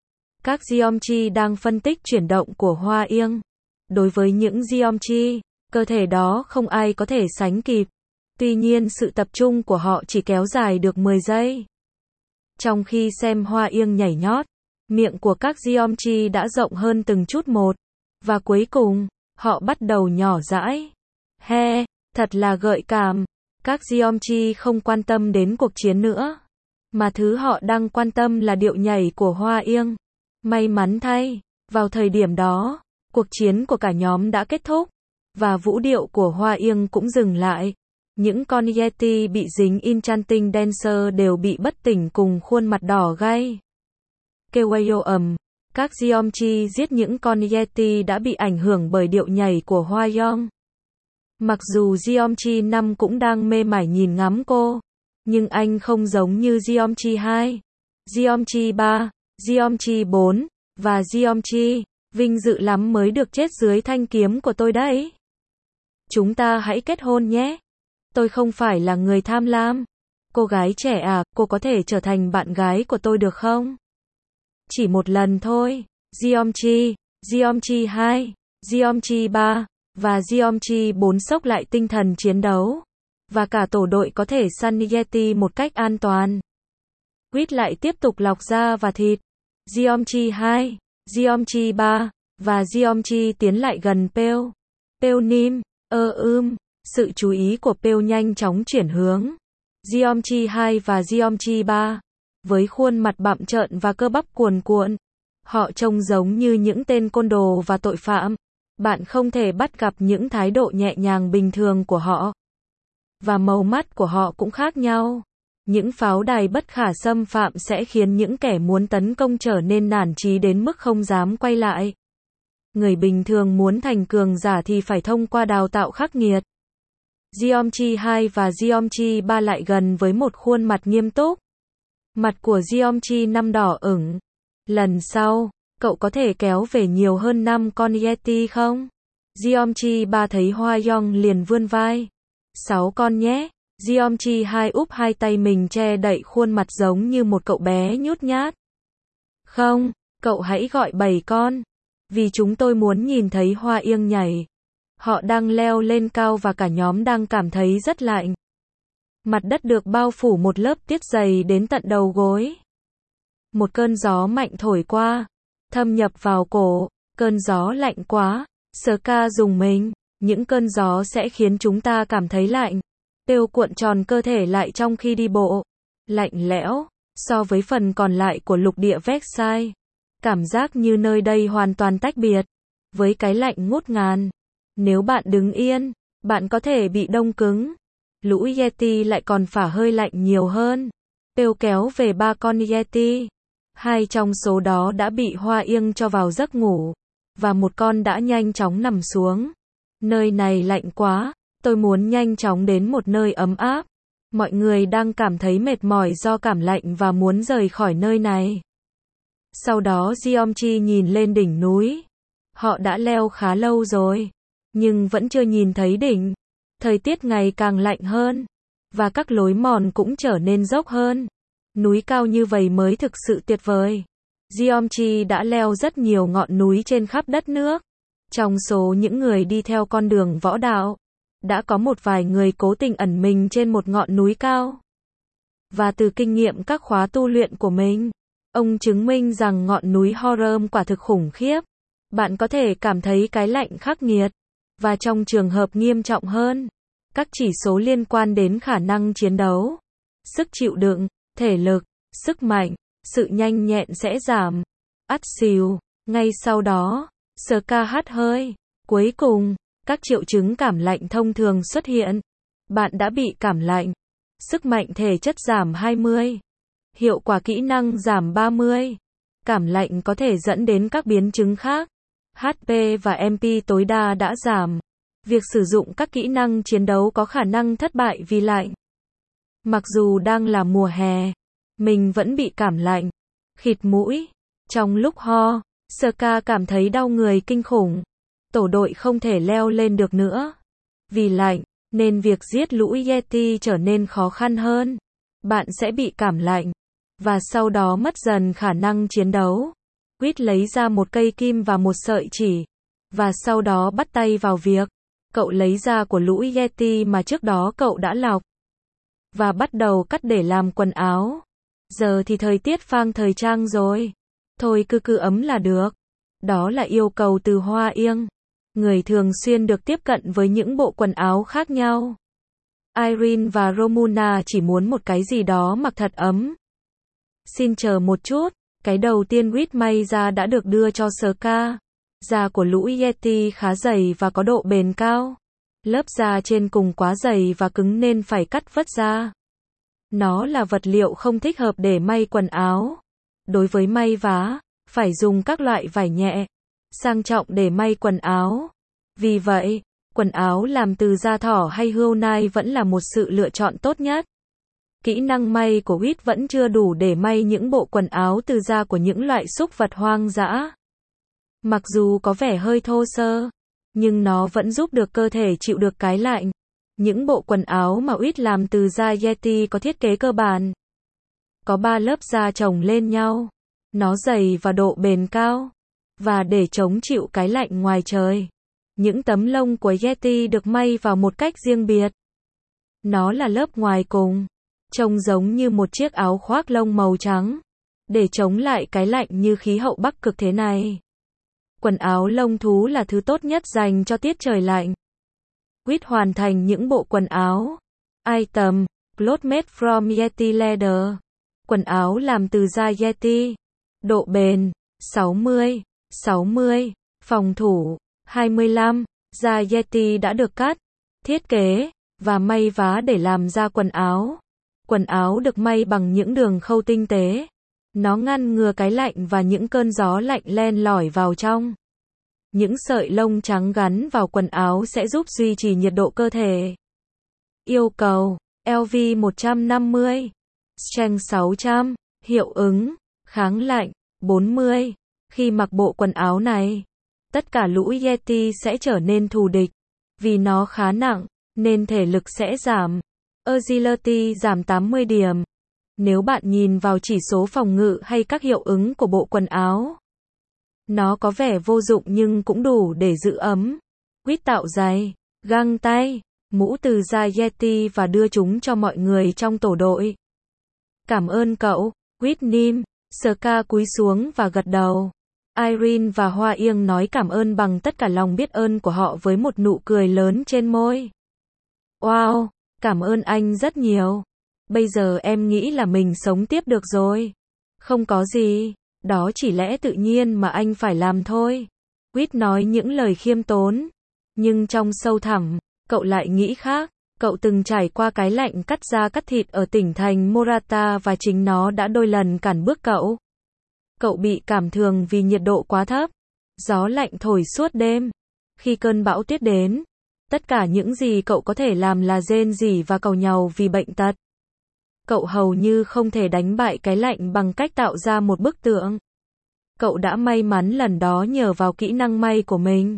Các Geometry đang phân tích chuyển động của Hoa Yên. Đối với những Geometry, cơ thể đó không ai có thể sánh kịp. Tuy nhiên sự tập trung của họ chỉ kéo dài được mười giây. Trong khi xem Hoa Yên nhảy nhót, miệng của các Geometry đã rộng hơn từng chút một. Và cuối cùng, họ bắt đầu nhỏ dãi. He, thật là gợi cảm. Các Geometry không quan tâm đến cuộc chiến nữa. Mà thứ họ đang quan tâm là điệu nhảy của Hoa Ương. May mắn thay, vào thời điểm đó, cuộc chiến của cả nhóm đã kết thúc, và vũ điệu của Hoa Ương cũng dừng lại. Những con Yeti bị dính Enchanting Dancer đều bị bất tỉnh cùng khuôn mặt đỏ gay. Kêu ầm, các Geomchi giết những con Yeti đã bị ảnh hưởng bởi điệu nhảy của Hoa Ương. Mặc dù Geomchi năm cũng đang mê mải nhìn ngắm cô, nhưng anh không giống như Geomchi hai, Geomchi ba, Geomchi bốn, và Geomchi. Vinh dự lắm mới được chết dưới thanh kiếm của tôi đấy. Chúng ta hãy kết hôn nhé. Tôi không phải là người tham lam. Cô gái trẻ à, cô có thể trở thành bạn gái của tôi được không? Chỉ một lần thôi. Geomchi, Geomchi hai, Geomchi ba, và Geomchi bốn sốc lại tinh thần chiến đấu. Và cả tổ đội có thể săn Yeti một cách an toàn. Quýt lại tiếp tục lọc da và thịt. Geomchi hai, Geomchi ba, và Geomchi tiến lại gần Pale. Pale Nim, ơ ưm, sự chú ý của Pale nhanh chóng chuyển hướng. Geomchi hai và Geomchi ba, với khuôn mặt bặm trợn và cơ bắp cuồn cuộn. Họ trông giống như những tên côn đồ và tội phạm. Bạn không thể bắt gặp những thái độ nhẹ nhàng bình thường của họ. Và màu mắt của họ cũng khác nhau. Những pháo đài bất khả xâm phạm sẽ khiến những kẻ muốn tấn công trở nên nản chí đến mức không dám quay lại. Người bình thường muốn thành cường giả thì phải thông qua đào tạo khắc nghiệt. Geomchi hai và Geomchi ba lại gần với một khuôn mặt nghiêm túc. Mặt của Geomchi năm đỏ ửng. Lần sau, cậu có thể kéo về nhiều hơn năm con Yeti không? Geomchi ba thấy Hoa Ương liền vươn vai. Sáu con nhé. Geomchi hai úp hai tay mình che đậy khuôn mặt giống như một cậu bé nhút nhát. Không, cậu hãy gọi bảy con. Vì chúng tôi muốn nhìn thấy Hoa Ương nhảy. Họ đang leo lên cao và cả nhóm đang cảm thấy rất lạnh. Mặt đất được bao phủ một lớp tuyết dày đến tận đầu gối. Một cơn gió mạnh thổi qua, thâm nhập vào cổ. Cơn gió lạnh quá. Ska rùng mình. Những cơn gió sẽ khiến chúng ta cảm thấy lạnh. Tiêu cuộn tròn cơ thể lại trong khi đi bộ. Lạnh lẽo, so với phần còn lại của lục địa Versailles. Cảm giác như nơi đây hoàn toàn tách biệt. Với cái lạnh ngút ngàn. Nếu bạn đứng yên, bạn có thể bị đông cứng. Lũ Yeti lại còn phả hơi lạnh nhiều hơn. Tiêu kéo về ba con Yeti. Hai trong số đó đã bị Hoa Ương cho vào giấc ngủ. Và một con đã nhanh chóng nằm xuống. Nơi này lạnh quá. Tôi muốn nhanh chóng đến một nơi ấm áp. Mọi người đang cảm thấy mệt mỏi do cảm lạnh và muốn rời khỏi nơi này. Sau đó Geomchi nhìn lên đỉnh núi. Họ đã leo khá lâu rồi, nhưng vẫn chưa nhìn thấy đỉnh. Thời tiết ngày càng lạnh hơn, và các lối mòn cũng trở nên dốc hơn. Núi cao như vậy mới thực sự tuyệt vời. Geomchi đã leo rất nhiều ngọn núi trên khắp đất nước. Trong số những người đi theo con đường võ đạo, đã có một vài người cố tình ẩn mình trên một ngọn núi cao. Và từ kinh nghiệm các khóa tu luyện của mình, ông chứng minh rằng ngọn núi Horom quả thực khủng khiếp. Bạn có thể cảm thấy cái lạnh khắc nghiệt. Và trong trường hợp nghiêm trọng hơn, các chỉ số liên quan đến khả năng chiến đấu, sức chịu đựng, thể lực, sức mạnh, sự nhanh nhẹn sẽ giảm. Ắt xìu. Ngay sau đó, Ska hắt hơi. Cuối cùng, các triệu chứng cảm lạnh thông thường xuất hiện. Bạn đã bị cảm lạnh. Sức mạnh thể chất giảm hai mươi. Hiệu quả kỹ năng giảm ba mươi. Cảm lạnh có thể dẫn đến các biến chứng khác. hát pê và em pê tối đa đã giảm. Việc sử dụng các kỹ năng chiến đấu có khả năng thất bại vì lạnh. Mặc dù đang là mùa hè, mình vẫn bị cảm lạnh, khịt mũi. Trong lúc ho, Ska cảm thấy đau người kinh khủng. Tổ đội không thể leo lên được nữa. Vì lạnh, nên việc giết lũ Yeti trở nên khó khăn hơn. Bạn sẽ bị cảm lạnh, và sau đó mất dần khả năng chiến đấu. Quýt lấy ra một cây kim và một sợi chỉ, và sau đó bắt tay vào việc. Cậu lấy da của lũ Yeti mà trước đó cậu đã lọc, và bắt đầu cắt để làm quần áo. Giờ thì thời tiết phang thời trang rồi. Thôi cứ cứ ấm là được. Đó là yêu cầu từ Hoa Ương. Người thường xuyên được tiếp cận với những bộ quần áo khác nhau. Irene và Romuna chỉ muốn một cái gì đó mặc thật ấm. Xin chờ một chút, cái đầu tiên Reed may ra đã được đưa cho Ska. Da của lũ Yeti khá dày và có độ bền cao. Lớp da trên cùng quá dày và cứng nên phải cắt vớt ra. Nó là vật liệu không thích hợp để may quần áo. Đối với may vá, phải dùng các loại vải nhẹ, sang trọng để may quần áo. Vì vậy, quần áo làm từ da thỏ hay hươu nai vẫn là một sự lựa chọn tốt nhất. Kỹ năng may của Reed vẫn chưa đủ để may những bộ quần áo từ da của những loại súc vật hoang dã. Mặc dù có vẻ hơi thô sơ, nhưng nó vẫn giúp được cơ thể chịu được cái lạnh. Những bộ quần áo mà Reed làm từ da Yeti có thiết kế cơ bản. Có ba lớp da chồng lên nhau. Nó dày và độ bền cao. Và để chống chịu cái lạnh ngoài trời, những tấm lông của Yeti được may vào một cách riêng biệt. Nó là lớp ngoài cùng, trông giống như một chiếc áo khoác lông màu trắng, để chống lại cái lạnh như khí hậu Bắc Cực thế này. Quần áo lông thú là thứ tốt nhất dành cho tiết trời lạnh. Reed hoàn thành những bộ quần áo. Item, clothes made from Yeti leather. Quần áo làm từ da Yeti. Độ bền, sáu mươi, sáu mươi. Phòng thủ, hai mươi lăm. Da Yeti đã được cắt, thiết kế, và may vá để làm ra quần áo. Quần áo được may bằng những đường khâu tinh tế. Nó ngăn ngừa cái lạnh và những cơn gió lạnh len lỏi vào trong. Những sợi lông trắng gắn vào quần áo sẽ giúp duy trì nhiệt độ cơ thể. Yêu cầu, L V một trăm năm mươi, Strength sáu trăm, hiệu ứng, kháng lạnh, bốn mươi. Khi mặc bộ quần áo này, tất cả lũ Yeti sẽ trở nên thù địch. Vì nó khá nặng, nên thể lực sẽ giảm. Agility giảm tám mươi điểm. Nếu bạn nhìn vào chỉ số phòng ngự hay các hiệu ứng của bộ quần áo, nó có vẻ vô dụng nhưng cũng đủ để giữ ấm. Reed tạo giày, găng tay, mũ từ da Yeti và đưa chúng cho mọi người trong tổ đội. Cảm ơn cậu, Reed Nim. Ska cúi xuống và gật đầu. Irene và Hoa Yên nói cảm ơn bằng tất cả lòng biết ơn của họ với một nụ cười lớn trên môi. Wow, cảm ơn anh rất nhiều. Bây giờ em nghĩ là mình sống tiếp được rồi. Không có gì, đó chỉ lẽ tự nhiên mà anh phải làm thôi. Reed nói những lời khiêm tốn. Nhưng trong sâu thẳm, cậu lại nghĩ khác. Cậu từng trải qua cái lạnh cắt da cắt thịt ở tỉnh thành Morata và chính nó đã đôi lần cản bước cậu. Cậu bị cảm thường vì nhiệt độ quá thấp. Gió lạnh thổi suốt đêm. Khi cơn bão tuyết đến, tất cả những gì cậu có thể làm là rên rỉ và cầu nhàu vì bệnh tật. Cậu hầu như không thể đánh bại cái lạnh bằng cách tạo ra một bức tượng. Cậu đã may mắn lần đó nhờ vào kỹ năng may của mình.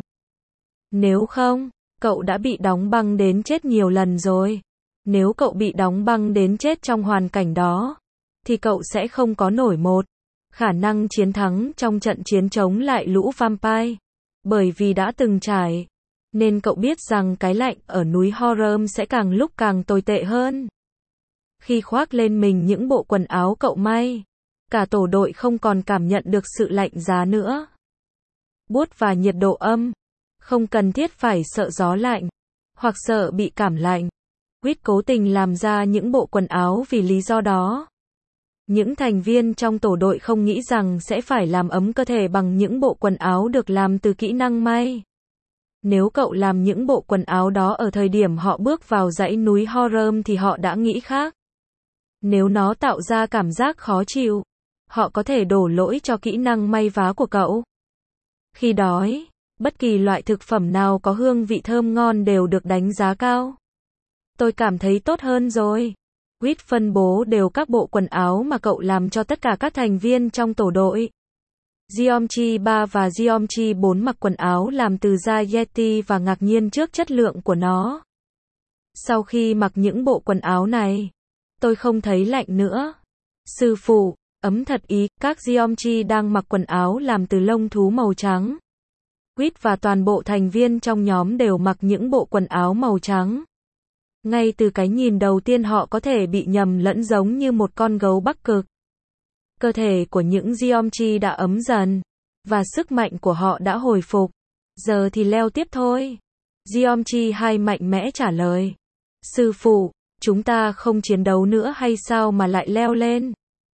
Nếu không, cậu đã bị đóng băng đến chết nhiều lần rồi. Nếu cậu bị đóng băng đến chết trong hoàn cảnh đó, thì cậu sẽ không có nổi một khả năng chiến thắng trong trận chiến chống lại lũ vampire. Bởi vì đã từng trải, nên cậu biết rằng cái lạnh ở núi Horam sẽ càng lúc càng tồi tệ hơn. Khi khoác lên mình những bộ quần áo cậu may, cả tổ đội không còn cảm nhận được sự lạnh giá nữa. Buốt và nhiệt độ âm. Không cần thiết phải sợ gió lạnh, hoặc sợ bị cảm lạnh. Reed cố tình làm ra những bộ quần áo vì lý do đó. Những thành viên trong tổ đội không nghĩ rằng sẽ phải làm ấm cơ thể bằng những bộ quần áo được làm từ kỹ năng may. Nếu cậu làm những bộ quần áo đó ở thời điểm họ bước vào dãy núi Horam thì họ đã nghĩ khác. Nếu nó tạo ra cảm giác khó chịu, họ có thể đổ lỗi cho kỹ năng may vá của cậu. Khi đói, bất kỳ loại thực phẩm nào có hương vị thơm ngon đều được đánh giá cao. Tôi cảm thấy tốt hơn rồi. Reed phân bố đều các bộ quần áo mà cậu làm cho tất cả các thành viên trong tổ đội. Geometry ba và Geometry bốn mặc quần áo làm từ da Yeti và ngạc nhiên trước chất lượng của nó. Sau khi mặc những bộ quần áo này, tôi không thấy lạnh nữa. Sư phụ, ấm thật ý, các Geometry đang mặc quần áo làm từ lông thú màu trắng. Reed và toàn bộ thành viên trong nhóm đều mặc những bộ quần áo màu trắng. Ngay từ cái nhìn đầu tiên họ có thể bị nhầm lẫn giống như một con gấu Bắc Cực. Cơ thể của những Geometry đã ấm dần, và sức mạnh của họ đã hồi phục. Giờ thì leo tiếp thôi. Geometry hai mạnh mẽ trả lời. Sư phụ, chúng ta không chiến đấu nữa hay sao mà lại leo lên?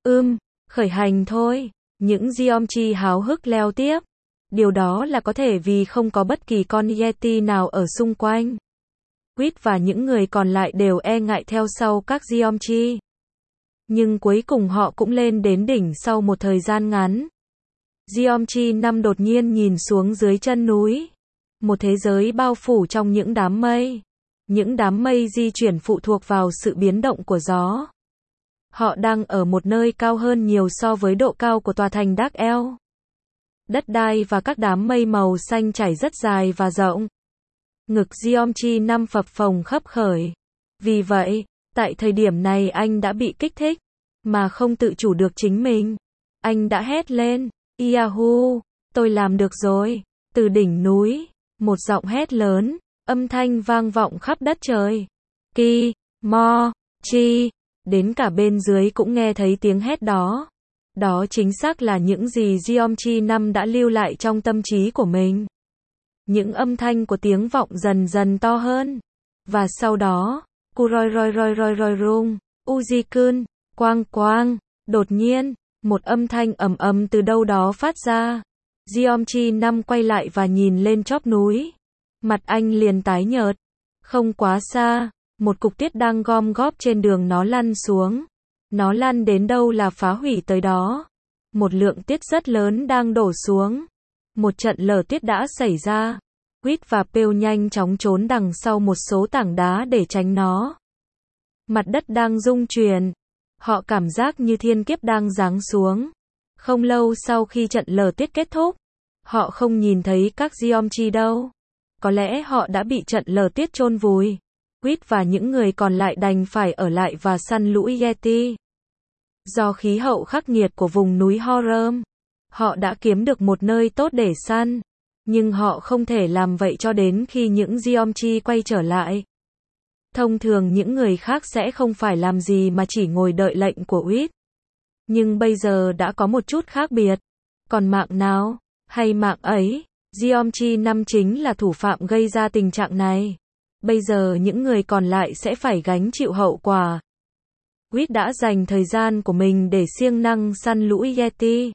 Ưm, khởi hành thôi. Những Geomchi háo hức leo tiếp. Điều đó là có thể vì không có bất kỳ con Yeti nào ở xung quanh. Quýt và những người còn lại đều e ngại theo sau các Geomchi. Nhưng cuối cùng họ cũng lên đến đỉnh sau một thời gian ngắn. Geomchi năm đột nhiên nhìn xuống dưới chân núi. Một thế giới bao phủ trong những đám mây. Những đám mây di chuyển phụ thuộc vào sự biến động của gió. Họ đang ở một nơi cao hơn nhiều so với độ cao của tòa thành Dark El. Đất đai và các đám mây màu xanh trải rất dài và rộng. Ngực Geomchi năm phập phồng khấp khởi. Vì vậy, tại thời điểm này anh đã bị kích thích, mà không tự chủ được chính mình. Anh đã hét lên, Yahoo, tôi làm được rồi. Từ đỉnh núi, một giọng hét lớn, âm thanh vang vọng khắp đất trời. Ki, Mo, Chi, đến cả bên dưới cũng nghe thấy tiếng hét đó. Đó chính xác là những gì Geomchi năm đã lưu lại trong tâm trí của mình. Những âm thanh của tiếng vọng dần dần to hơn. Và sau đó, Kuroi roi roi roi roi rung, Uji-kun, quang quang, đột nhiên, một âm thanh ầm ầm từ đâu đó phát ra. Geomchi năm quay lại và nhìn lên chóp núi. Mặt anh liền tái nhợt. Không quá xa, một cục tiết đang gom góp trên đường nó lăn xuống. Nó lăn đến đâu là phá hủy tới đó. Một lượng tiết rất lớn đang đổ xuống. Một trận lở tuyết đã xảy ra. Quýt và Pale nhanh chóng trốn đằng sau một số tảng đá để tránh nó. Mặt đất đang rung chuyển. Họ cảm giác như thiên kiếp đang giáng xuống. Không lâu sau khi trận lở tuyết kết thúc, họ không nhìn thấy các Geomchi đâu. Có lẽ họ đã bị trận lở tuyết chôn vùi. Quýt và những người còn lại đành phải ở lại và săn lũ Yeti. Do khí hậu khắc nghiệt của vùng núi Horum, họ đã kiếm được một nơi tốt để săn. Nhưng họ không thể làm vậy cho đến khi những Geomchi quay trở lại. Thông thường những người khác sẽ không phải làm gì mà chỉ ngồi đợi lệnh của Quýt. Nhưng bây giờ đã có một chút khác biệt. Còn mạng nào? Hay mạng ấy? Geomchi năm chính là thủ phạm gây ra tình trạng này. Bây giờ những người còn lại sẽ phải gánh chịu hậu quả. Quýt đã dành thời gian của mình để siêng năng săn lũ Yeti.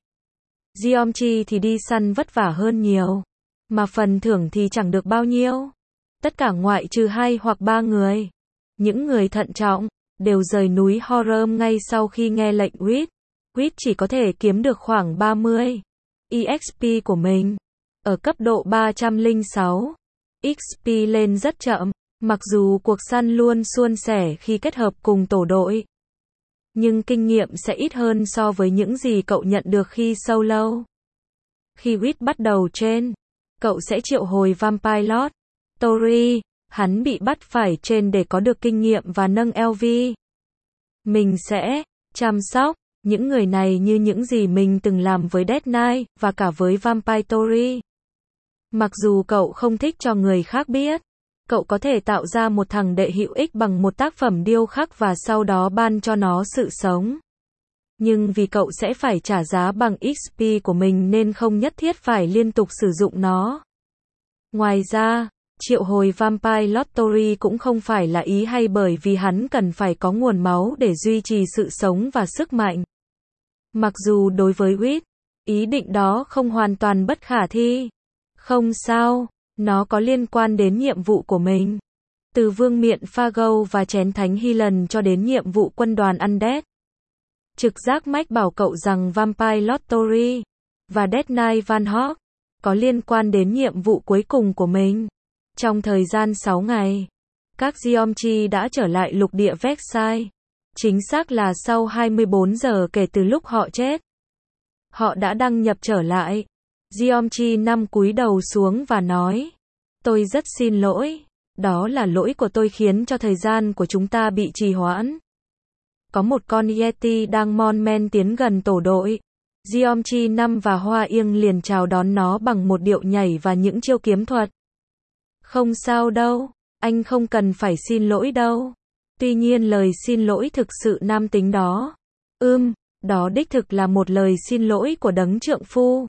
Geomchi thì đi săn vất vả hơn nhiều. Mà phần thưởng thì chẳng được bao nhiêu. Tất cả ngoại trừ hai hoặc ba người. Những người thận trọng, đều rời núi Horum ngay sau khi nghe lệnh Quýt. Quýt chỉ có thể kiếm được khoảng ba mươi e ích pê của mình. Ở cấp độ ba trăm lẻ sáu, ích pê lên rất chậm, mặc dù cuộc săn luôn suôn sẻ khi kết hợp cùng tổ đội. Nhưng kinh nghiệm sẽ ít hơn so với những gì cậu nhận được khi solo. Khi Quýt bắt đầu trên, cậu sẽ triệu hồi Vampire Lord Tori, hắn bị bắt phải trên để có được kinh nghiệm và nâng lờ vê. Mình sẽ chăm sóc những người này như những gì mình từng làm với Death Knight và cả với Vampire Tori. Mặc dù cậu không thích cho người khác biết, cậu có thể tạo ra một thằng đệ hữu ích bằng một tác phẩm điêu khắc và sau đó ban cho nó sự sống. Nhưng vì cậu sẽ phải trả giá bằng ích pê của mình nên không nhất thiết phải liên tục sử dụng nó. Ngoài ra, triệu hồi Vampire Lord Tori cũng không phải là ý hay bởi vì hắn cần phải có nguồn máu để duy trì sự sống và sức mạnh. Mặc dù đối với Quýt, ý định đó không hoàn toàn bất khả thi. Không sao, nó có liên quan đến nhiệm vụ của mình. Từ vương miện Fargo và chén thánh Hyland cho đến nhiệm vụ quân đoàn Undead. Trực giác mách bảo cậu rằng Vampire Lord Tori và Death Knight Van Hawk có liên quan đến nhiệm vụ cuối cùng của mình. Trong thời gian sáu ngày, các Geomchi đã trở lại lục địa Vexai. Chính xác là sau hai mươi bốn giờ kể từ lúc họ chết. Họ đã đăng nhập trở lại. Geomchi năm cúi đầu xuống và nói, tôi rất xin lỗi, đó là lỗi của tôi khiến cho thời gian của chúng ta bị trì hoãn. Có một con Yeti đang mon men tiến gần tổ đội. Geomchi năm và Hoa Yên liền chào đón nó bằng một điệu nhảy và những chiêu kiếm thuật. Không sao đâu, anh không cần phải xin lỗi đâu. Tuy nhiên lời xin lỗi thực sự nam tính đó. Ưm, đó đích thực là một lời xin lỗi của đấng trượng phu.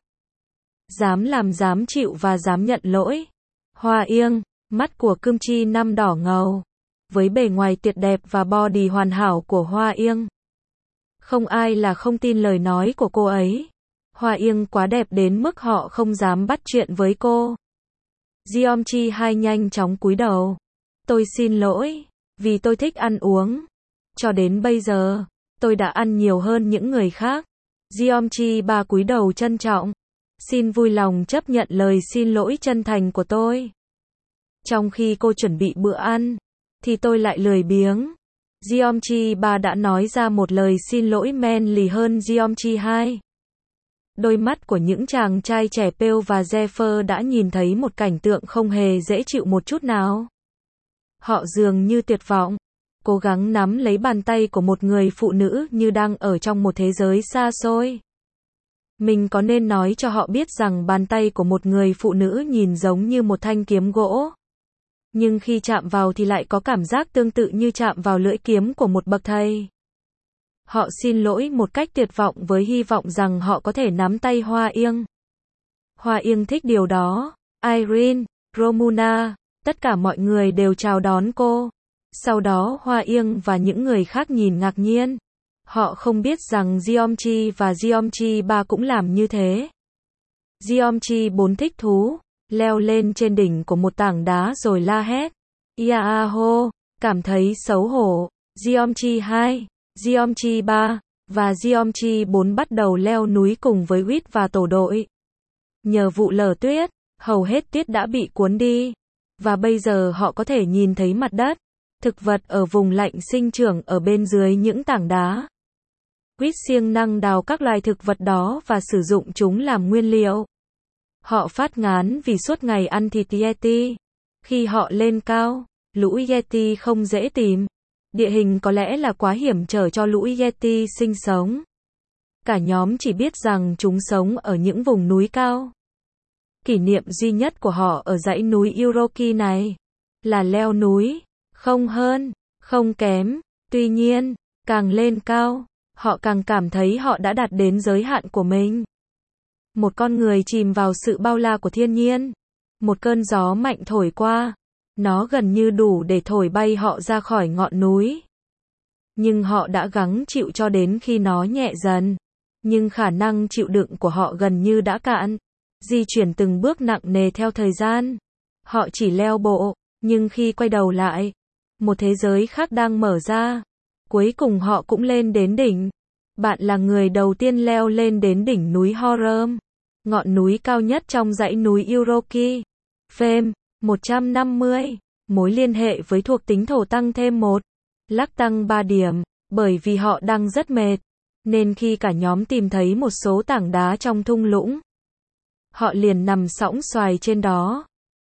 Dám làm dám chịu và dám nhận lỗi. Hoa Yên, mắt của Cương Chi năm đỏ ngầu. Với bề ngoài tuyệt đẹp và body hoàn hảo của Hoa Yên. Không ai là không tin lời nói của cô ấy. Hoa Yên quá đẹp đến mức họ không dám bắt chuyện với cô. Jeongji hai nhanh chóng cúi đầu. Tôi xin lỗi, vì tôi thích ăn uống. Cho đến bây giờ, tôi đã ăn nhiều hơn những người khác. Jeongji ba cúi đầu trân trọng. Xin vui lòng chấp nhận lời xin lỗi chân thành của tôi. Trong khi cô chuẩn bị bữa ăn, thì tôi lại lười biếng. Jeongji ba đã nói ra một lời xin lỗi manly hơn Jeongji hai. Đôi mắt của những chàng trai trẻ Pale và Jeffer đã nhìn thấy một cảnh tượng không hề dễ chịu một chút nào. Họ dường như tuyệt vọng, cố gắng nắm lấy bàn tay của một người phụ nữ như đang ở trong một thế giới xa xôi. Mình có nên nói cho họ biết rằng bàn tay của một người phụ nữ nhìn giống như một thanh kiếm gỗ. Nhưng khi chạm vào thì lại có cảm giác tương tự như chạm vào lưỡi kiếm của một bậc thầy. Họ xin lỗi một cách tuyệt vọng với hy vọng rằng họ có thể nắm tay Hoa Yên. Hoa Yên thích điều đó. Irene, Romuna, tất cả mọi người đều chào đón cô. Sau đó Hoa Yên và những người khác nhìn ngạc nhiên. Họ không biết rằng Jeongji và Jeongji ba cũng làm như thế. Jeongji bốn thích thú, leo lên trên đỉnh của một tảng đá rồi la hét. Yaaho, cảm thấy xấu hổ. Jeongji hai, Jeongji ba và Jeongji bốn bắt đầu leo núi cùng với Wit và tổ đội. Nhờ vụ lở tuyết, hầu hết tuyết đã bị cuốn đi. Và bây giờ họ có thể nhìn thấy mặt đất, thực vật ở vùng lạnh sinh trưởng ở bên dưới những tảng đá. Wit siêng năng đào các loài thực vật đó và sử dụng chúng làm nguyên liệu. Họ phát ngán vì suốt ngày ăn thịt Yeti. Khi họ lên cao, lũ Yeti không dễ tìm. Địa hình có lẽ là quá hiểm trở cho lũ Yeti sinh sống. Cả nhóm chỉ biết rằng chúng sống ở những vùng núi cao. Kỷ niệm duy nhất của họ ở dãy núi Uroki này là leo núi, không hơn, không kém. Tuy nhiên, càng lên cao, họ càng cảm thấy họ đã đạt đến giới hạn của mình. Một con người chìm vào sự bao la của thiên nhiên. Một cơn gió mạnh thổi qua. Nó gần như đủ để thổi bay họ ra khỏi ngọn núi. Nhưng họ đã gắng chịu cho đến khi nó nhẹ dần. Nhưng khả năng chịu đựng của họ gần như đã cạn. Di chuyển từng bước nặng nề theo thời gian. Họ chỉ leo bộ, nhưng khi quay đầu lại, một thế giới khác đang mở ra. Cuối cùng họ cũng lên đến đỉnh. Bạn là người đầu tiên leo lên đến đỉnh núi Horem, ngọn núi cao nhất trong dãy núi Uroki. Phêm, một trăm năm mươi. Mối liên hệ với thuộc tính thổ tăng thêm một. Lắc tăng ba điểm, bởi vì họ đang rất mệt. Nên khi cả nhóm tìm thấy một số tảng đá trong thung lũng, họ liền nằm sõng xoài trên đó.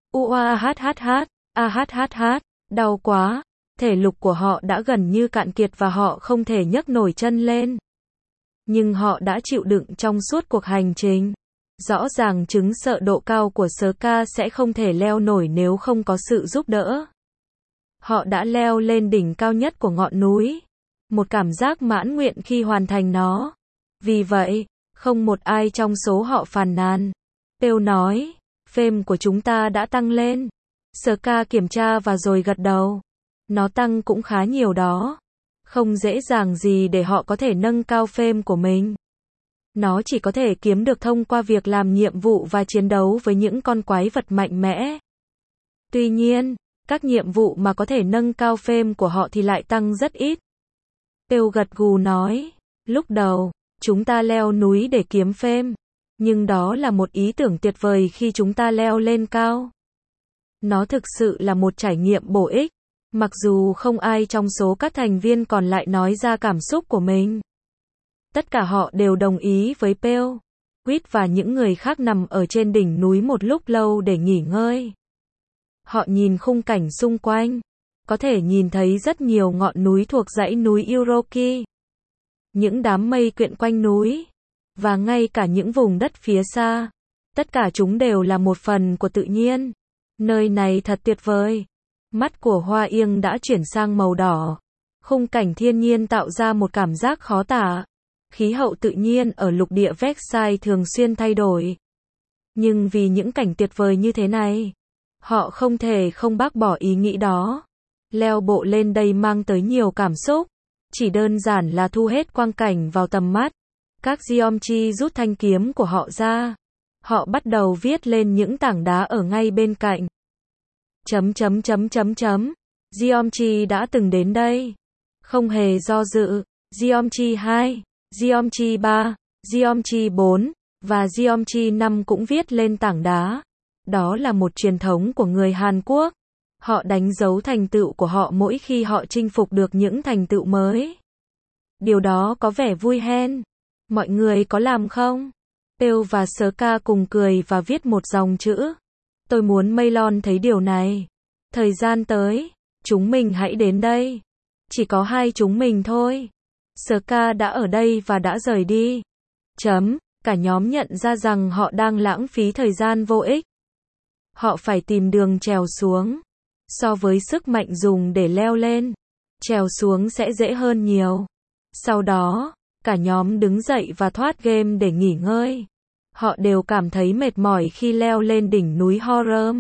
Uahhh, ahhh, đau quá. Thể lực của họ đã gần như cạn kiệt và họ không thể nhấc nổi chân lên. Nhưng họ đã chịu đựng trong suốt cuộc hành trình. Rõ ràng chứng sợ độ cao của Ska sẽ không thể leo nổi nếu không có sự giúp đỡ. Họ đã leo lên đỉnh cao nhất của ngọn núi. Một cảm giác mãn nguyện khi hoàn thành nó. Vì vậy, không một ai trong số họ phàn nàn. Pale nói, phêm của chúng ta đã tăng lên. Ska kiểm tra và rồi gật đầu. Nó tăng cũng khá nhiều đó. Không dễ dàng gì để họ có thể nâng cao phêm của mình. Nó chỉ có thể kiếm được thông qua việc làm nhiệm vụ và chiến đấu với những con quái vật mạnh mẽ. Tuy nhiên, các nhiệm vụ mà có thể nâng cao phêm của họ thì lại tăng rất ít. Pale gật gù nói, lúc đầu, chúng ta leo núi để kiếm phêm. Nhưng đó là một ý tưởng tuyệt vời khi chúng ta leo lên cao. Nó thực sự là một trải nghiệm bổ ích. Mặc dù không ai trong số các thành viên còn lại nói ra cảm xúc của mình. Tất cả họ đều đồng ý với Pale. Wit và những người khác nằm ở trên đỉnh núi một lúc lâu để nghỉ ngơi. Họ nhìn khung cảnh xung quanh. Có thể nhìn thấy rất nhiều ngọn núi thuộc dãy núi Uroki. Những đám mây quyện quanh núi. Và ngay cả những vùng đất phía xa. Tất cả chúng đều là một phần của tự nhiên. Nơi này thật tuyệt vời. Mắt của Hoa Yên đã chuyển sang màu đỏ. Khung cảnh thiên nhiên tạo ra một cảm giác khó tả. Khí hậu tự nhiên ở lục địa Versailles thường xuyên thay đổi. Nhưng vì những cảnh tuyệt vời như thế này, họ không thể không bác bỏ ý nghĩ đó. Leo bộ lên đây mang tới nhiều cảm xúc. chỉ đơn giản là thu hết quang cảnh vào tầm mắt. Các geometry rút thanh kiếm của họ ra. Họ bắt đầu viết lên những tảng đá ở ngay bên cạnh. Chấm chấm chấm chấm chấm. Geometry đã từng đến đây. Không hề do dự. Geometry hai, Geometry ba, Geometry bốn và Geometry năm cũng viết lên tảng đá. Đó là một truyền thống của người Hàn Quốc. Họ đánh dấu thành tựu của họ mỗi khi họ chinh phục được những thành tựu mới. Điều đó có vẻ vui hen. Mọi người có làm không? Pale và Ska cùng cười và viết một dòng chữ. Tôi muốn Maylon thấy điều này. Thời gian tới, chúng mình hãy đến đây. Chỉ có hai chúng mình thôi. Ska đã ở đây và đã rời đi. Chấm, cả nhóm nhận ra rằng họ đang lãng phí thời gian vô ích. Họ phải tìm đường trèo xuống. So với sức mạnh dùng để leo lên, trèo xuống sẽ dễ hơn nhiều. Sau đó, cả nhóm đứng dậy và thoát game để nghỉ ngơi. Họ đều cảm thấy mệt mỏi khi leo lên đỉnh núi Horem.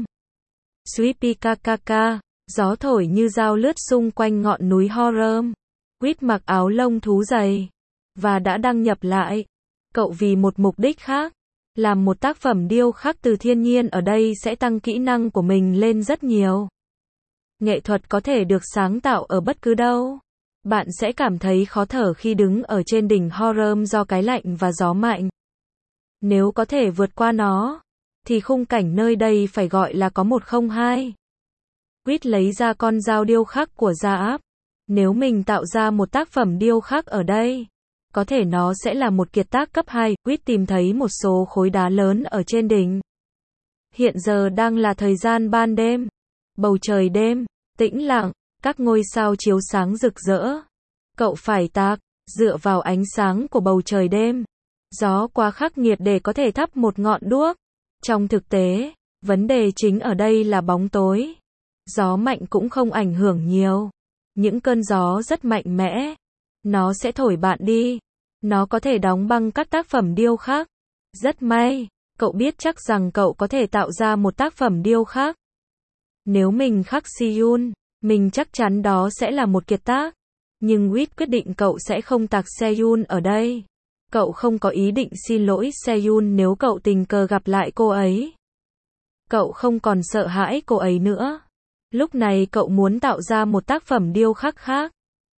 Swipikakaka, gió thổi như dao lướt xung quanh ngọn núi Horem. Quýt mặc áo lông thú dày và đã đăng nhập lại. Cậu vì một mục đích khác, làm một tác phẩm điêu khắc từ thiên nhiên ở đây sẽ tăng kỹ năng của mình lên rất nhiều. Nghệ thuật có thể được sáng tạo ở bất cứ đâu. Bạn sẽ cảm thấy khó thở khi đứng ở trên đỉnh Horem do cái lạnh và gió mạnh. Nếu có thể vượt qua nó, thì khung cảnh nơi đây phải gọi là có một không hai. Quýt lấy ra con dao điêu khắc của Zaap. Nếu mình tạo ra một tác phẩm điêu khắc ở đây, có thể nó sẽ là một kiệt tác cấp hai. Quýt tìm thấy một số khối đá lớn ở trên đỉnh. Hiện giờ đang là thời gian ban đêm. Bầu trời đêm, tĩnh lặng, các ngôi sao chiếu sáng rực rỡ. Cậu phải tạc, dựa vào ánh sáng của bầu trời đêm. Gió quá khắc nghiệt để có thể thắp một ngọn đuốc. Trong thực tế, vấn đề chính ở đây là bóng tối. Gió mạnh cũng không ảnh hưởng nhiều. Những cơn gió rất mạnh mẽ. Nó sẽ thổi bạn đi. Nó có thể đóng băng các tác phẩm điêu khắc. Rất may, cậu biết chắc rằng cậu có thể tạo ra một tác phẩm điêu khắc. Nếu mình khắc Seyun, mình chắc chắn đó sẽ là một kiệt tác. Nhưng Quýt quyết định cậu sẽ không tạc Seyun ở đây. Cậu không có ý định xin lỗi Seyun nếu cậu tình cờ gặp lại cô ấy. Cậu không còn sợ hãi cô ấy nữa. Lúc này cậu muốn tạo ra một tác phẩm điêu khắc khác.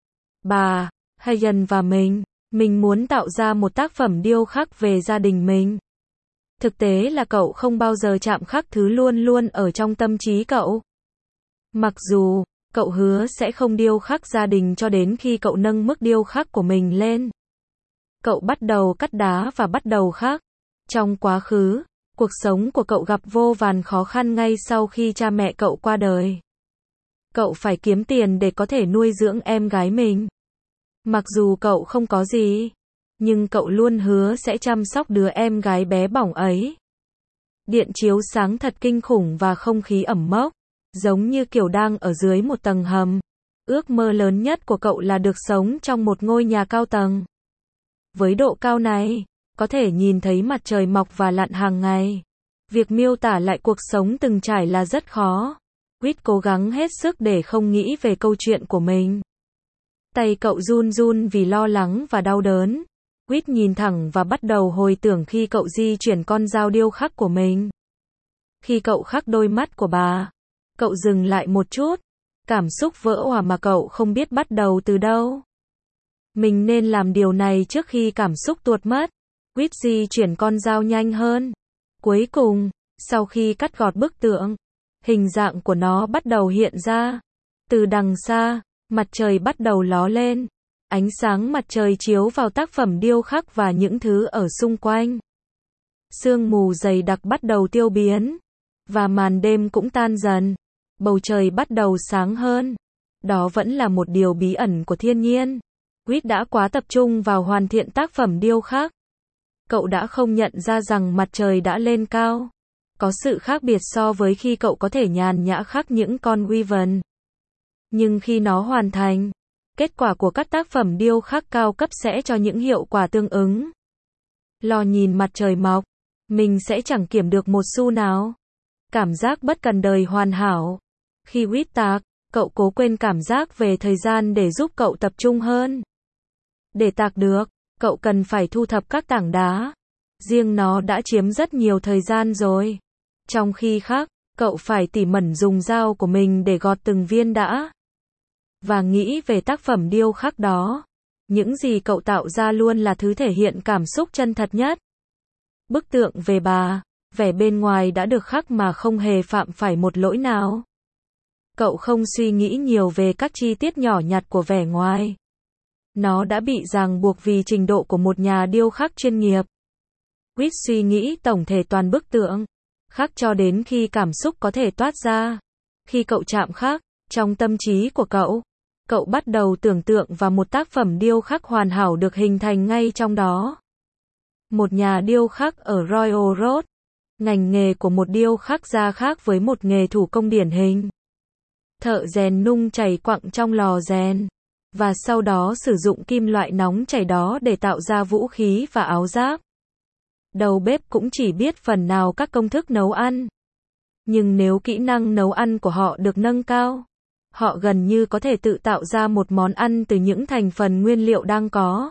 Bà, Hayan và mình, mình muốn tạo ra một tác phẩm điêu khắc về gia đình mình. Thực tế là cậu không bao giờ chạm khắc thứ luôn luôn ở trong tâm trí cậu. Mặc dù, cậu hứa sẽ không điêu khắc gia đình cho đến khi cậu nâng mức điêu khắc của mình lên. Cậu bắt đầu cắt đá và bắt đầu khắc. Trong quá khứ, cuộc sống của cậu gặp vô vàn khó khăn ngay sau khi cha mẹ cậu qua đời. Cậu phải kiếm tiền để có thể nuôi dưỡng em gái mình. Mặc dù cậu không có gì, nhưng cậu luôn hứa sẽ chăm sóc đứa em gái bé bỏng ấy. Điện chiếu sáng thật kinh khủng và không khí ẩm mốc, giống như kiểu đang ở dưới một tầng hầm. Ước mơ lớn nhất của cậu là được sống trong một ngôi nhà cao tầng. Với độ cao này, có thể nhìn thấy mặt trời mọc và lặn hàng ngày. Việc miêu tả lại cuộc sống từng trải là rất khó. Quýt cố gắng hết sức để không nghĩ về câu chuyện của mình. Tay cậu run run vì lo lắng và đau đớn. Quýt nhìn thẳng và bắt đầu hồi tưởng khi cậu di chuyển con dao điêu khắc của mình. Khi cậu khắc đôi mắt của bà, cậu dừng lại một chút. Cảm xúc vỡ òa mà cậu không biết bắt đầu từ đâu. Mình nên làm điều này trước khi cảm xúc tuột mất. Quýt di chuyển con dao nhanh hơn. Cuối cùng, sau khi cắt gọt bức tượng, hình dạng của nó bắt đầu hiện ra. Từ đằng xa, mặt trời bắt đầu ló lên. Ánh sáng mặt trời chiếu vào tác phẩm điêu khắc và những thứ ở xung quanh. Sương mù dày đặc bắt đầu tiêu biến. Và màn đêm cũng tan dần. Bầu trời bắt đầu sáng hơn. Đó vẫn là một điều bí ẩn của thiên nhiên. Quýt đã quá tập trung vào hoàn thiện tác phẩm điêu khắc. Cậu đã không nhận ra rằng mặt trời đã lên cao. Có sự khác biệt so với khi cậu có thể nhàn nhã khắc những con wyvern. Nhưng khi nó hoàn thành, kết quả của các tác phẩm điêu khắc cao cấp sẽ cho những hiệu quả tương ứng. Lo nhìn mặt trời mọc, mình sẽ chẳng kiểm được một xu nào. Cảm giác bất cần đời hoàn hảo. Khi Quýt tạc, cậu cố quên cảm giác về thời gian để giúp cậu tập trung hơn. Để tạc được, cậu cần phải thu thập các tảng đá. Riêng nó đã chiếm rất nhiều thời gian rồi. Trong khi khác, cậu phải tỉ mẩn dùng dao của mình để gọt từng viên đã. Và nghĩ về tác phẩm điêu khắc đó. Những gì cậu tạo ra luôn là thứ thể hiện cảm xúc chân thật nhất. Bức tượng về bà, vẻ bên ngoài đã được khắc mà không hề phạm phải một lỗi nào. Cậu không suy nghĩ nhiều về các chi tiết nhỏ nhặt của vẻ ngoài. Nó đã bị ràng buộc vì trình độ của một nhà điêu khắc chuyên nghiệp. Quýt suy nghĩ tổng thể toàn bức tượng, khắc cho đến khi cảm xúc có thể toát ra. Khi cậu chạm khắc, trong tâm trí của cậu, cậu bắt đầu tưởng tượng và một tác phẩm điêu khắc hoàn hảo được hình thành ngay trong đó. Một nhà điêu khắc ở Royal Road, ngành nghề của một điêu khắc gia khác với một nghề thủ công điển hình. Thợ rèn nung chảy quặng trong lò rèn, và sau đó sử dụng kim loại nóng chảy đó để tạo ra vũ khí và áo giáp. Đầu bếp cũng chỉ biết phần nào các công thức nấu ăn. Nhưng nếu kỹ năng nấu ăn của họ được nâng cao, họ gần như có thể tự tạo ra một món ăn từ những thành phần nguyên liệu đang có.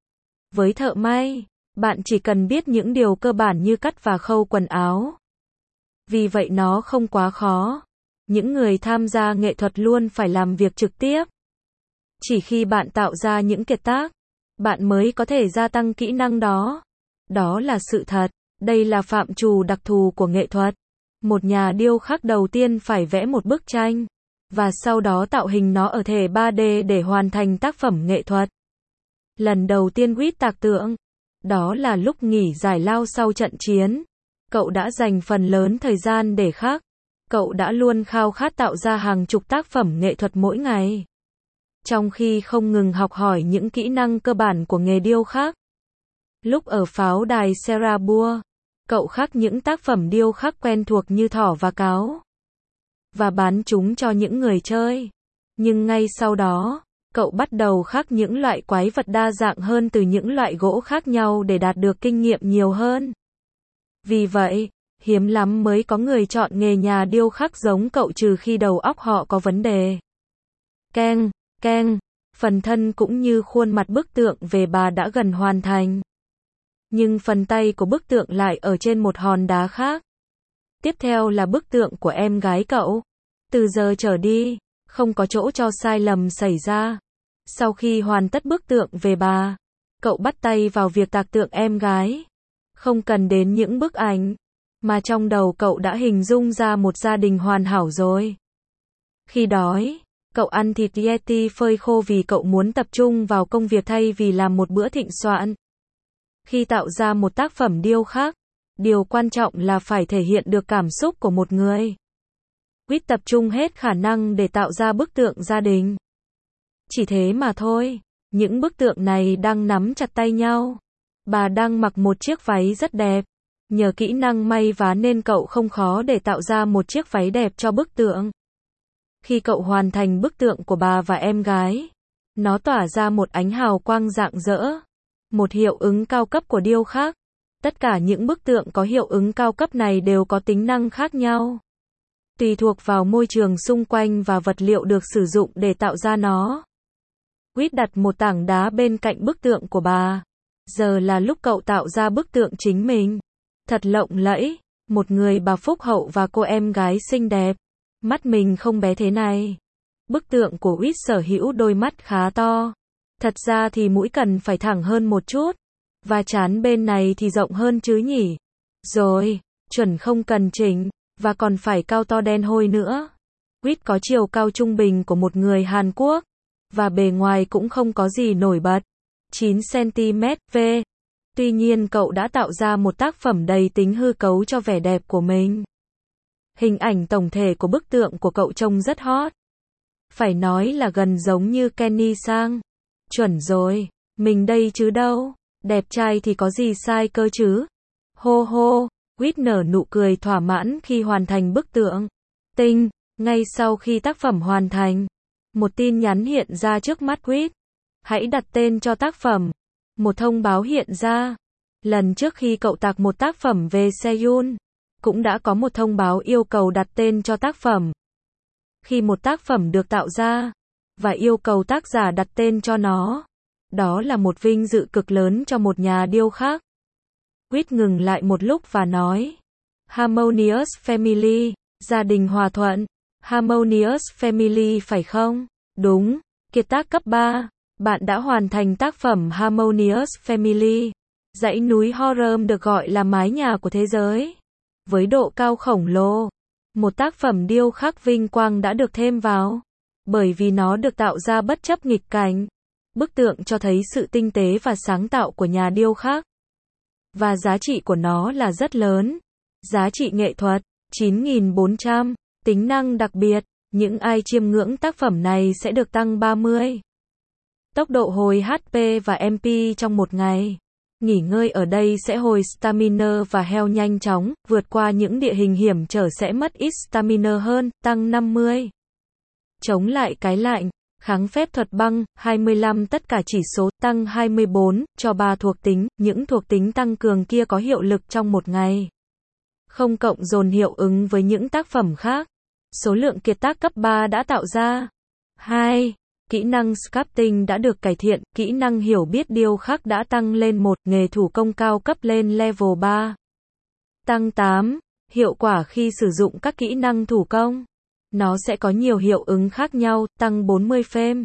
Với thợ may, bạn chỉ cần biết những điều cơ bản như cắt và khâu quần áo. Vì vậy nó không quá khó. Những người tham gia nghệ thuật luôn phải làm việc trực tiếp. Chỉ khi bạn tạo ra những kiệt tác, bạn mới có thể gia tăng kỹ năng đó. Đó là sự thật. Đây là phạm trù đặc thù của nghệ thuật. Một nhà điêu khắc đầu tiên phải vẽ một bức tranh, và sau đó tạo hình nó ở thể ba D để hoàn thành tác phẩm nghệ thuật. Lần đầu tiên Quýt tạc tượng, đó là lúc nghỉ giải lao sau trận chiến. Cậu đã dành phần lớn thời gian để khắc. Cậu đã luôn khao khát tạo ra hàng chục tác phẩm nghệ thuật mỗi ngày, trong khi không ngừng học hỏi những kỹ năng cơ bản của nghề điêu khắc. Lúc ở pháo đài Serabua, cậu khắc những tác phẩm điêu khắc quen thuộc như thỏ và cáo, và bán chúng cho những người chơi. Nhưng ngay sau đó, cậu bắt đầu khắc những loại quái vật đa dạng hơn từ những loại gỗ khác nhau để đạt được kinh nghiệm nhiều hơn. Vì vậy, hiếm lắm mới có người chọn nghề nhà điêu khắc giống cậu trừ khi đầu óc họ có vấn đề. Keng, keng, phần thân cũng như khuôn mặt bức tượng về bà đã gần hoàn thành. Nhưng phần tay của bức tượng lại ở trên một hòn đá khác. Tiếp theo là bức tượng của em gái cậu. Từ giờ trở đi, không có chỗ cho sai lầm xảy ra. Sau khi hoàn tất bức tượng về bà, cậu bắt tay vào việc tạc tượng em gái. Không cần đến những bức ảnh, mà trong đầu cậu đã hình dung ra một gia đình hoàn hảo rồi. Khi đói, cậu ăn thịt Yeti phơi khô vì cậu muốn tập trung vào công việc thay vì làm một bữa thịnh soạn. Khi tạo ra một tác phẩm điêu khắc, điều quan trọng là phải thể hiện được cảm xúc của một người. Quýt tập trung hết khả năng để tạo ra bức tượng gia đình. Chỉ thế mà thôi, những bức tượng này đang nắm chặt tay nhau. Bà đang mặc một chiếc váy rất đẹp. Nhờ kỹ năng may vá nên cậu không khó để tạo ra một chiếc váy đẹp cho bức tượng. Khi cậu hoàn thành bức tượng của bà và em gái, nó tỏa ra một ánh hào quang rạng rỡ. Một hiệu ứng cao cấp của điêu khắc. Tất cả những bức tượng có hiệu ứng cao cấp này đều có tính năng khác nhau, tùy thuộc vào môi trường xung quanh và vật liệu được sử dụng để tạo ra nó. Quýt đặt một tảng đá bên cạnh bức tượng của bà. Giờ là lúc cậu tạo ra bức tượng chính mình. Thật lộng lẫy, một người bà phúc hậu và cô em gái xinh đẹp. Mắt mình không bé thế này. Bức tượng của Quýt sở hữu đôi mắt khá to. Thật ra thì mũi cần phải thẳng hơn một chút. Và trán bên này thì rộng hơn chứ nhỉ. Rồi, chuẩn không cần chỉnh. Và còn phải cao to đen hôi nữa. Quýt có chiều cao trung bình của một người Hàn Quốc. Và bề ngoài cũng không có gì nổi bật. chín xăng-ti-mét vuông. Tuy nhiên cậu đã tạo ra một tác phẩm đầy tính hư cấu cho vẻ đẹp của mình. Hình ảnh tổng thể của bức tượng của cậu trông rất hot. Phải nói là gần giống như Kenny Sang. Chuẩn rồi, mình đây chứ đâu. Đẹp trai thì có gì sai cơ chứ. Hô hô, Quýt nở nụ cười thỏa mãn khi hoàn thành bức tượng. Tinh, ngay sau khi tác phẩm hoàn thành, một tin nhắn hiện ra trước mắt Quýt. Hãy đặt tên cho tác phẩm. Một thông báo hiện ra. Lần trước khi cậu tạc một tác phẩm về Seoul, cũng đã có một thông báo yêu cầu đặt tên cho tác phẩm. Khi một tác phẩm được tạo ra, và yêu cầu tác giả đặt tên cho nó, Đó là một vinh dự cực lớn cho một nhà điêu khắc. Whit ngừng lại một lúc và nói. Harmonious Family, gia đình hòa thuận. Harmonious Family phải không? Đúng. Kiệt tác cấp ba. Bạn đã hoàn thành tác phẩm Harmonious Family. Dãy núi Horror được gọi là mái nhà của thế giới. Với độ cao khổng lồ, một tác phẩm điêu khắc vinh quang đã được thêm vào. Bởi vì nó được tạo ra bất chấp nghịch cảnh. Bức tượng cho thấy sự tinh tế và sáng tạo của nhà điêu khắc. Và giá trị của nó là rất lớn. Giá trị nghệ thuật, chín nghìn bốn trăm. Tính năng đặc biệt, những ai chiêm ngưỡng tác phẩm này sẽ được tăng ba mươi. Tốc độ hồi hát pê và em pê trong một ngày. Nghỉ ngơi ở đây sẽ hồi stamina và health nhanh chóng, vượt qua những địa hình hiểm trở sẽ mất ít stamina hơn, tăng năm mươi. Chống lại cái lạnh, kháng phép thuật băng, hai mươi lăm tất cả chỉ số, tăng hai mươi bốn, cho ba thuộc tính, những thuộc tính tăng cường kia có hiệu lực trong một ngày. Không cộng dồn hiệu ứng với những tác phẩm khác. Số lượng kiệt tác cấp ba đã tạo ra. hai. Kỹ năng sculpting đã được cải thiện, kỹ năng hiểu biết điêu khắc đã tăng lên một, nghề thủ công cao cấp lên level ba. Tăng tám. Hiệu quả khi sử dụng các kỹ năng thủ công. Nó sẽ có nhiều hiệu ứng khác nhau, tăng bốn mươi frame.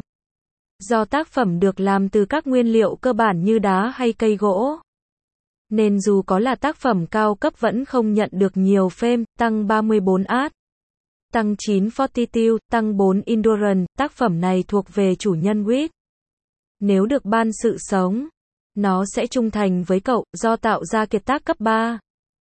Do tác phẩm được làm từ các nguyên liệu cơ bản như đá hay cây gỗ, nên dù có là tác phẩm cao cấp vẫn không nhận được nhiều frame, tăng ba mươi bốn art. Tăng chín Fortitude, tăng bốn Endurance, tác phẩm này thuộc về chủ nhân Whit. Nếu được ban sự sống, nó sẽ trung thành với cậu, do tạo ra kiệt tác cấp ba.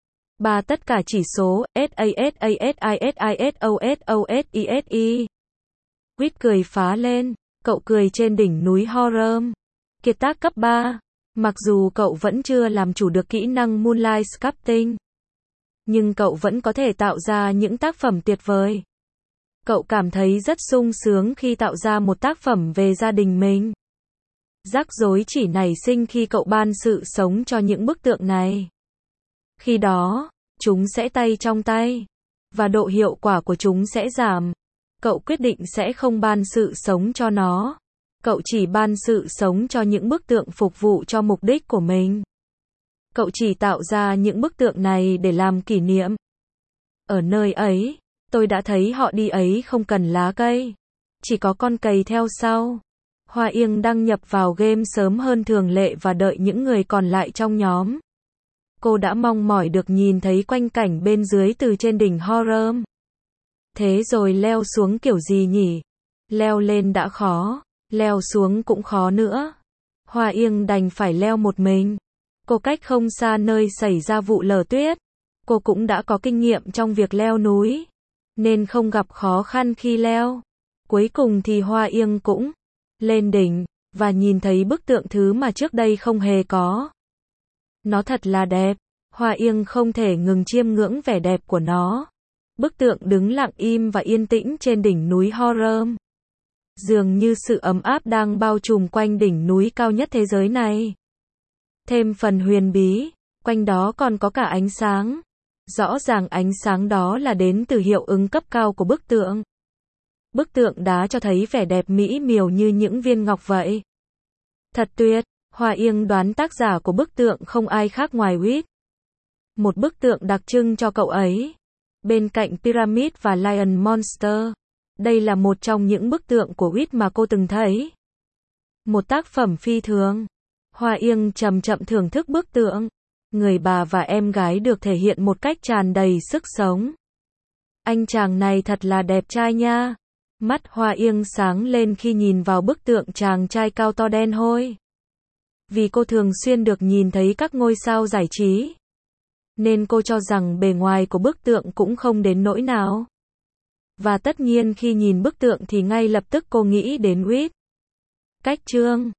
ba tất cả chỉ số, ét a ét a ét i ét i ét o ét o ét i ét i. Whit cười phá lên, cậu cười trên đỉnh núi Horror. Kiệt tác cấp ba. Mặc dù cậu vẫn chưa làm chủ được kỹ năng Moonlight Sculpting, nhưng cậu vẫn có thể tạo ra những tác phẩm tuyệt vời. Cậu cảm thấy rất sung sướng khi tạo ra một tác phẩm về gia đình mình. Rắc rối chỉ nảy sinh khi cậu ban sự sống cho những bức tượng này. Khi đó, chúng sẽ tay trong tay, và độ hiệu quả của chúng sẽ giảm. Cậu quyết định sẽ không ban sự sống cho nó. Cậu chỉ ban sự sống cho những bức tượng phục vụ cho mục đích của mình. Cậu chỉ tạo ra những bức tượng này để làm kỷ niệm. Ở nơi ấy, tôi đã thấy họ đi ấy không cần lá cây. Chỉ có con cầy theo sau. Hoa Yên đăng nhập vào game sớm hơn thường lệ và đợi những người còn lại trong nhóm. Cô đã mong mỏi được nhìn thấy quanh cảnh bên dưới từ trên đỉnh Horror. Thế rồi leo xuống kiểu gì nhỉ? Leo lên đã khó, leo xuống cũng khó nữa. Hoa Yên đành phải leo một mình. Cô cách không xa nơi xảy ra vụ lở tuyết. Cô cũng đã có kinh nghiệm trong việc leo núi, nên không gặp khó khăn khi leo. Cuối cùng thì Hoa Yên cũng lên đỉnh, và nhìn thấy bức tượng thứ mà trước đây không hề có. Nó thật là đẹp. Hoa Yên không thể ngừng chiêm ngưỡng vẻ đẹp của nó. Bức tượng đứng lặng im và yên tĩnh trên đỉnh núi Horror. Dường như sự ấm áp đang bao trùm quanh đỉnh núi cao nhất thế giới này. Thêm phần huyền bí, quanh đó còn có cả ánh sáng. Rõ ràng ánh sáng đó là đến từ hiệu ứng cấp cao của bức tượng. Bức tượng đá cho thấy vẻ đẹp mỹ miều như những viên ngọc vậy. Thật tuyệt. Hoa Yên đoán tác giả của bức tượng không ai khác ngoài Whit. Một bức tượng đặc trưng cho cậu ấy. Bên cạnh Pyramid và Lion Monster. Đây là một trong những bức tượng của Whit mà cô từng thấy. Một tác phẩm phi thường. Hoa Yên chậm chậm thưởng thức bức tượng. Người bà và em gái được thể hiện một cách tràn đầy sức sống. Anh chàng này thật là đẹp trai nha. Mắt Hoa Yên sáng lên khi nhìn vào bức tượng chàng trai cao to đen hôi. Vì cô thường xuyên được nhìn thấy các ngôi sao giải trí, nên cô cho rằng bề ngoài của bức tượng cũng không đến nỗi nào. Và tất nhiên khi nhìn bức tượng thì ngay lập tức cô nghĩ đến Whit. Cách chương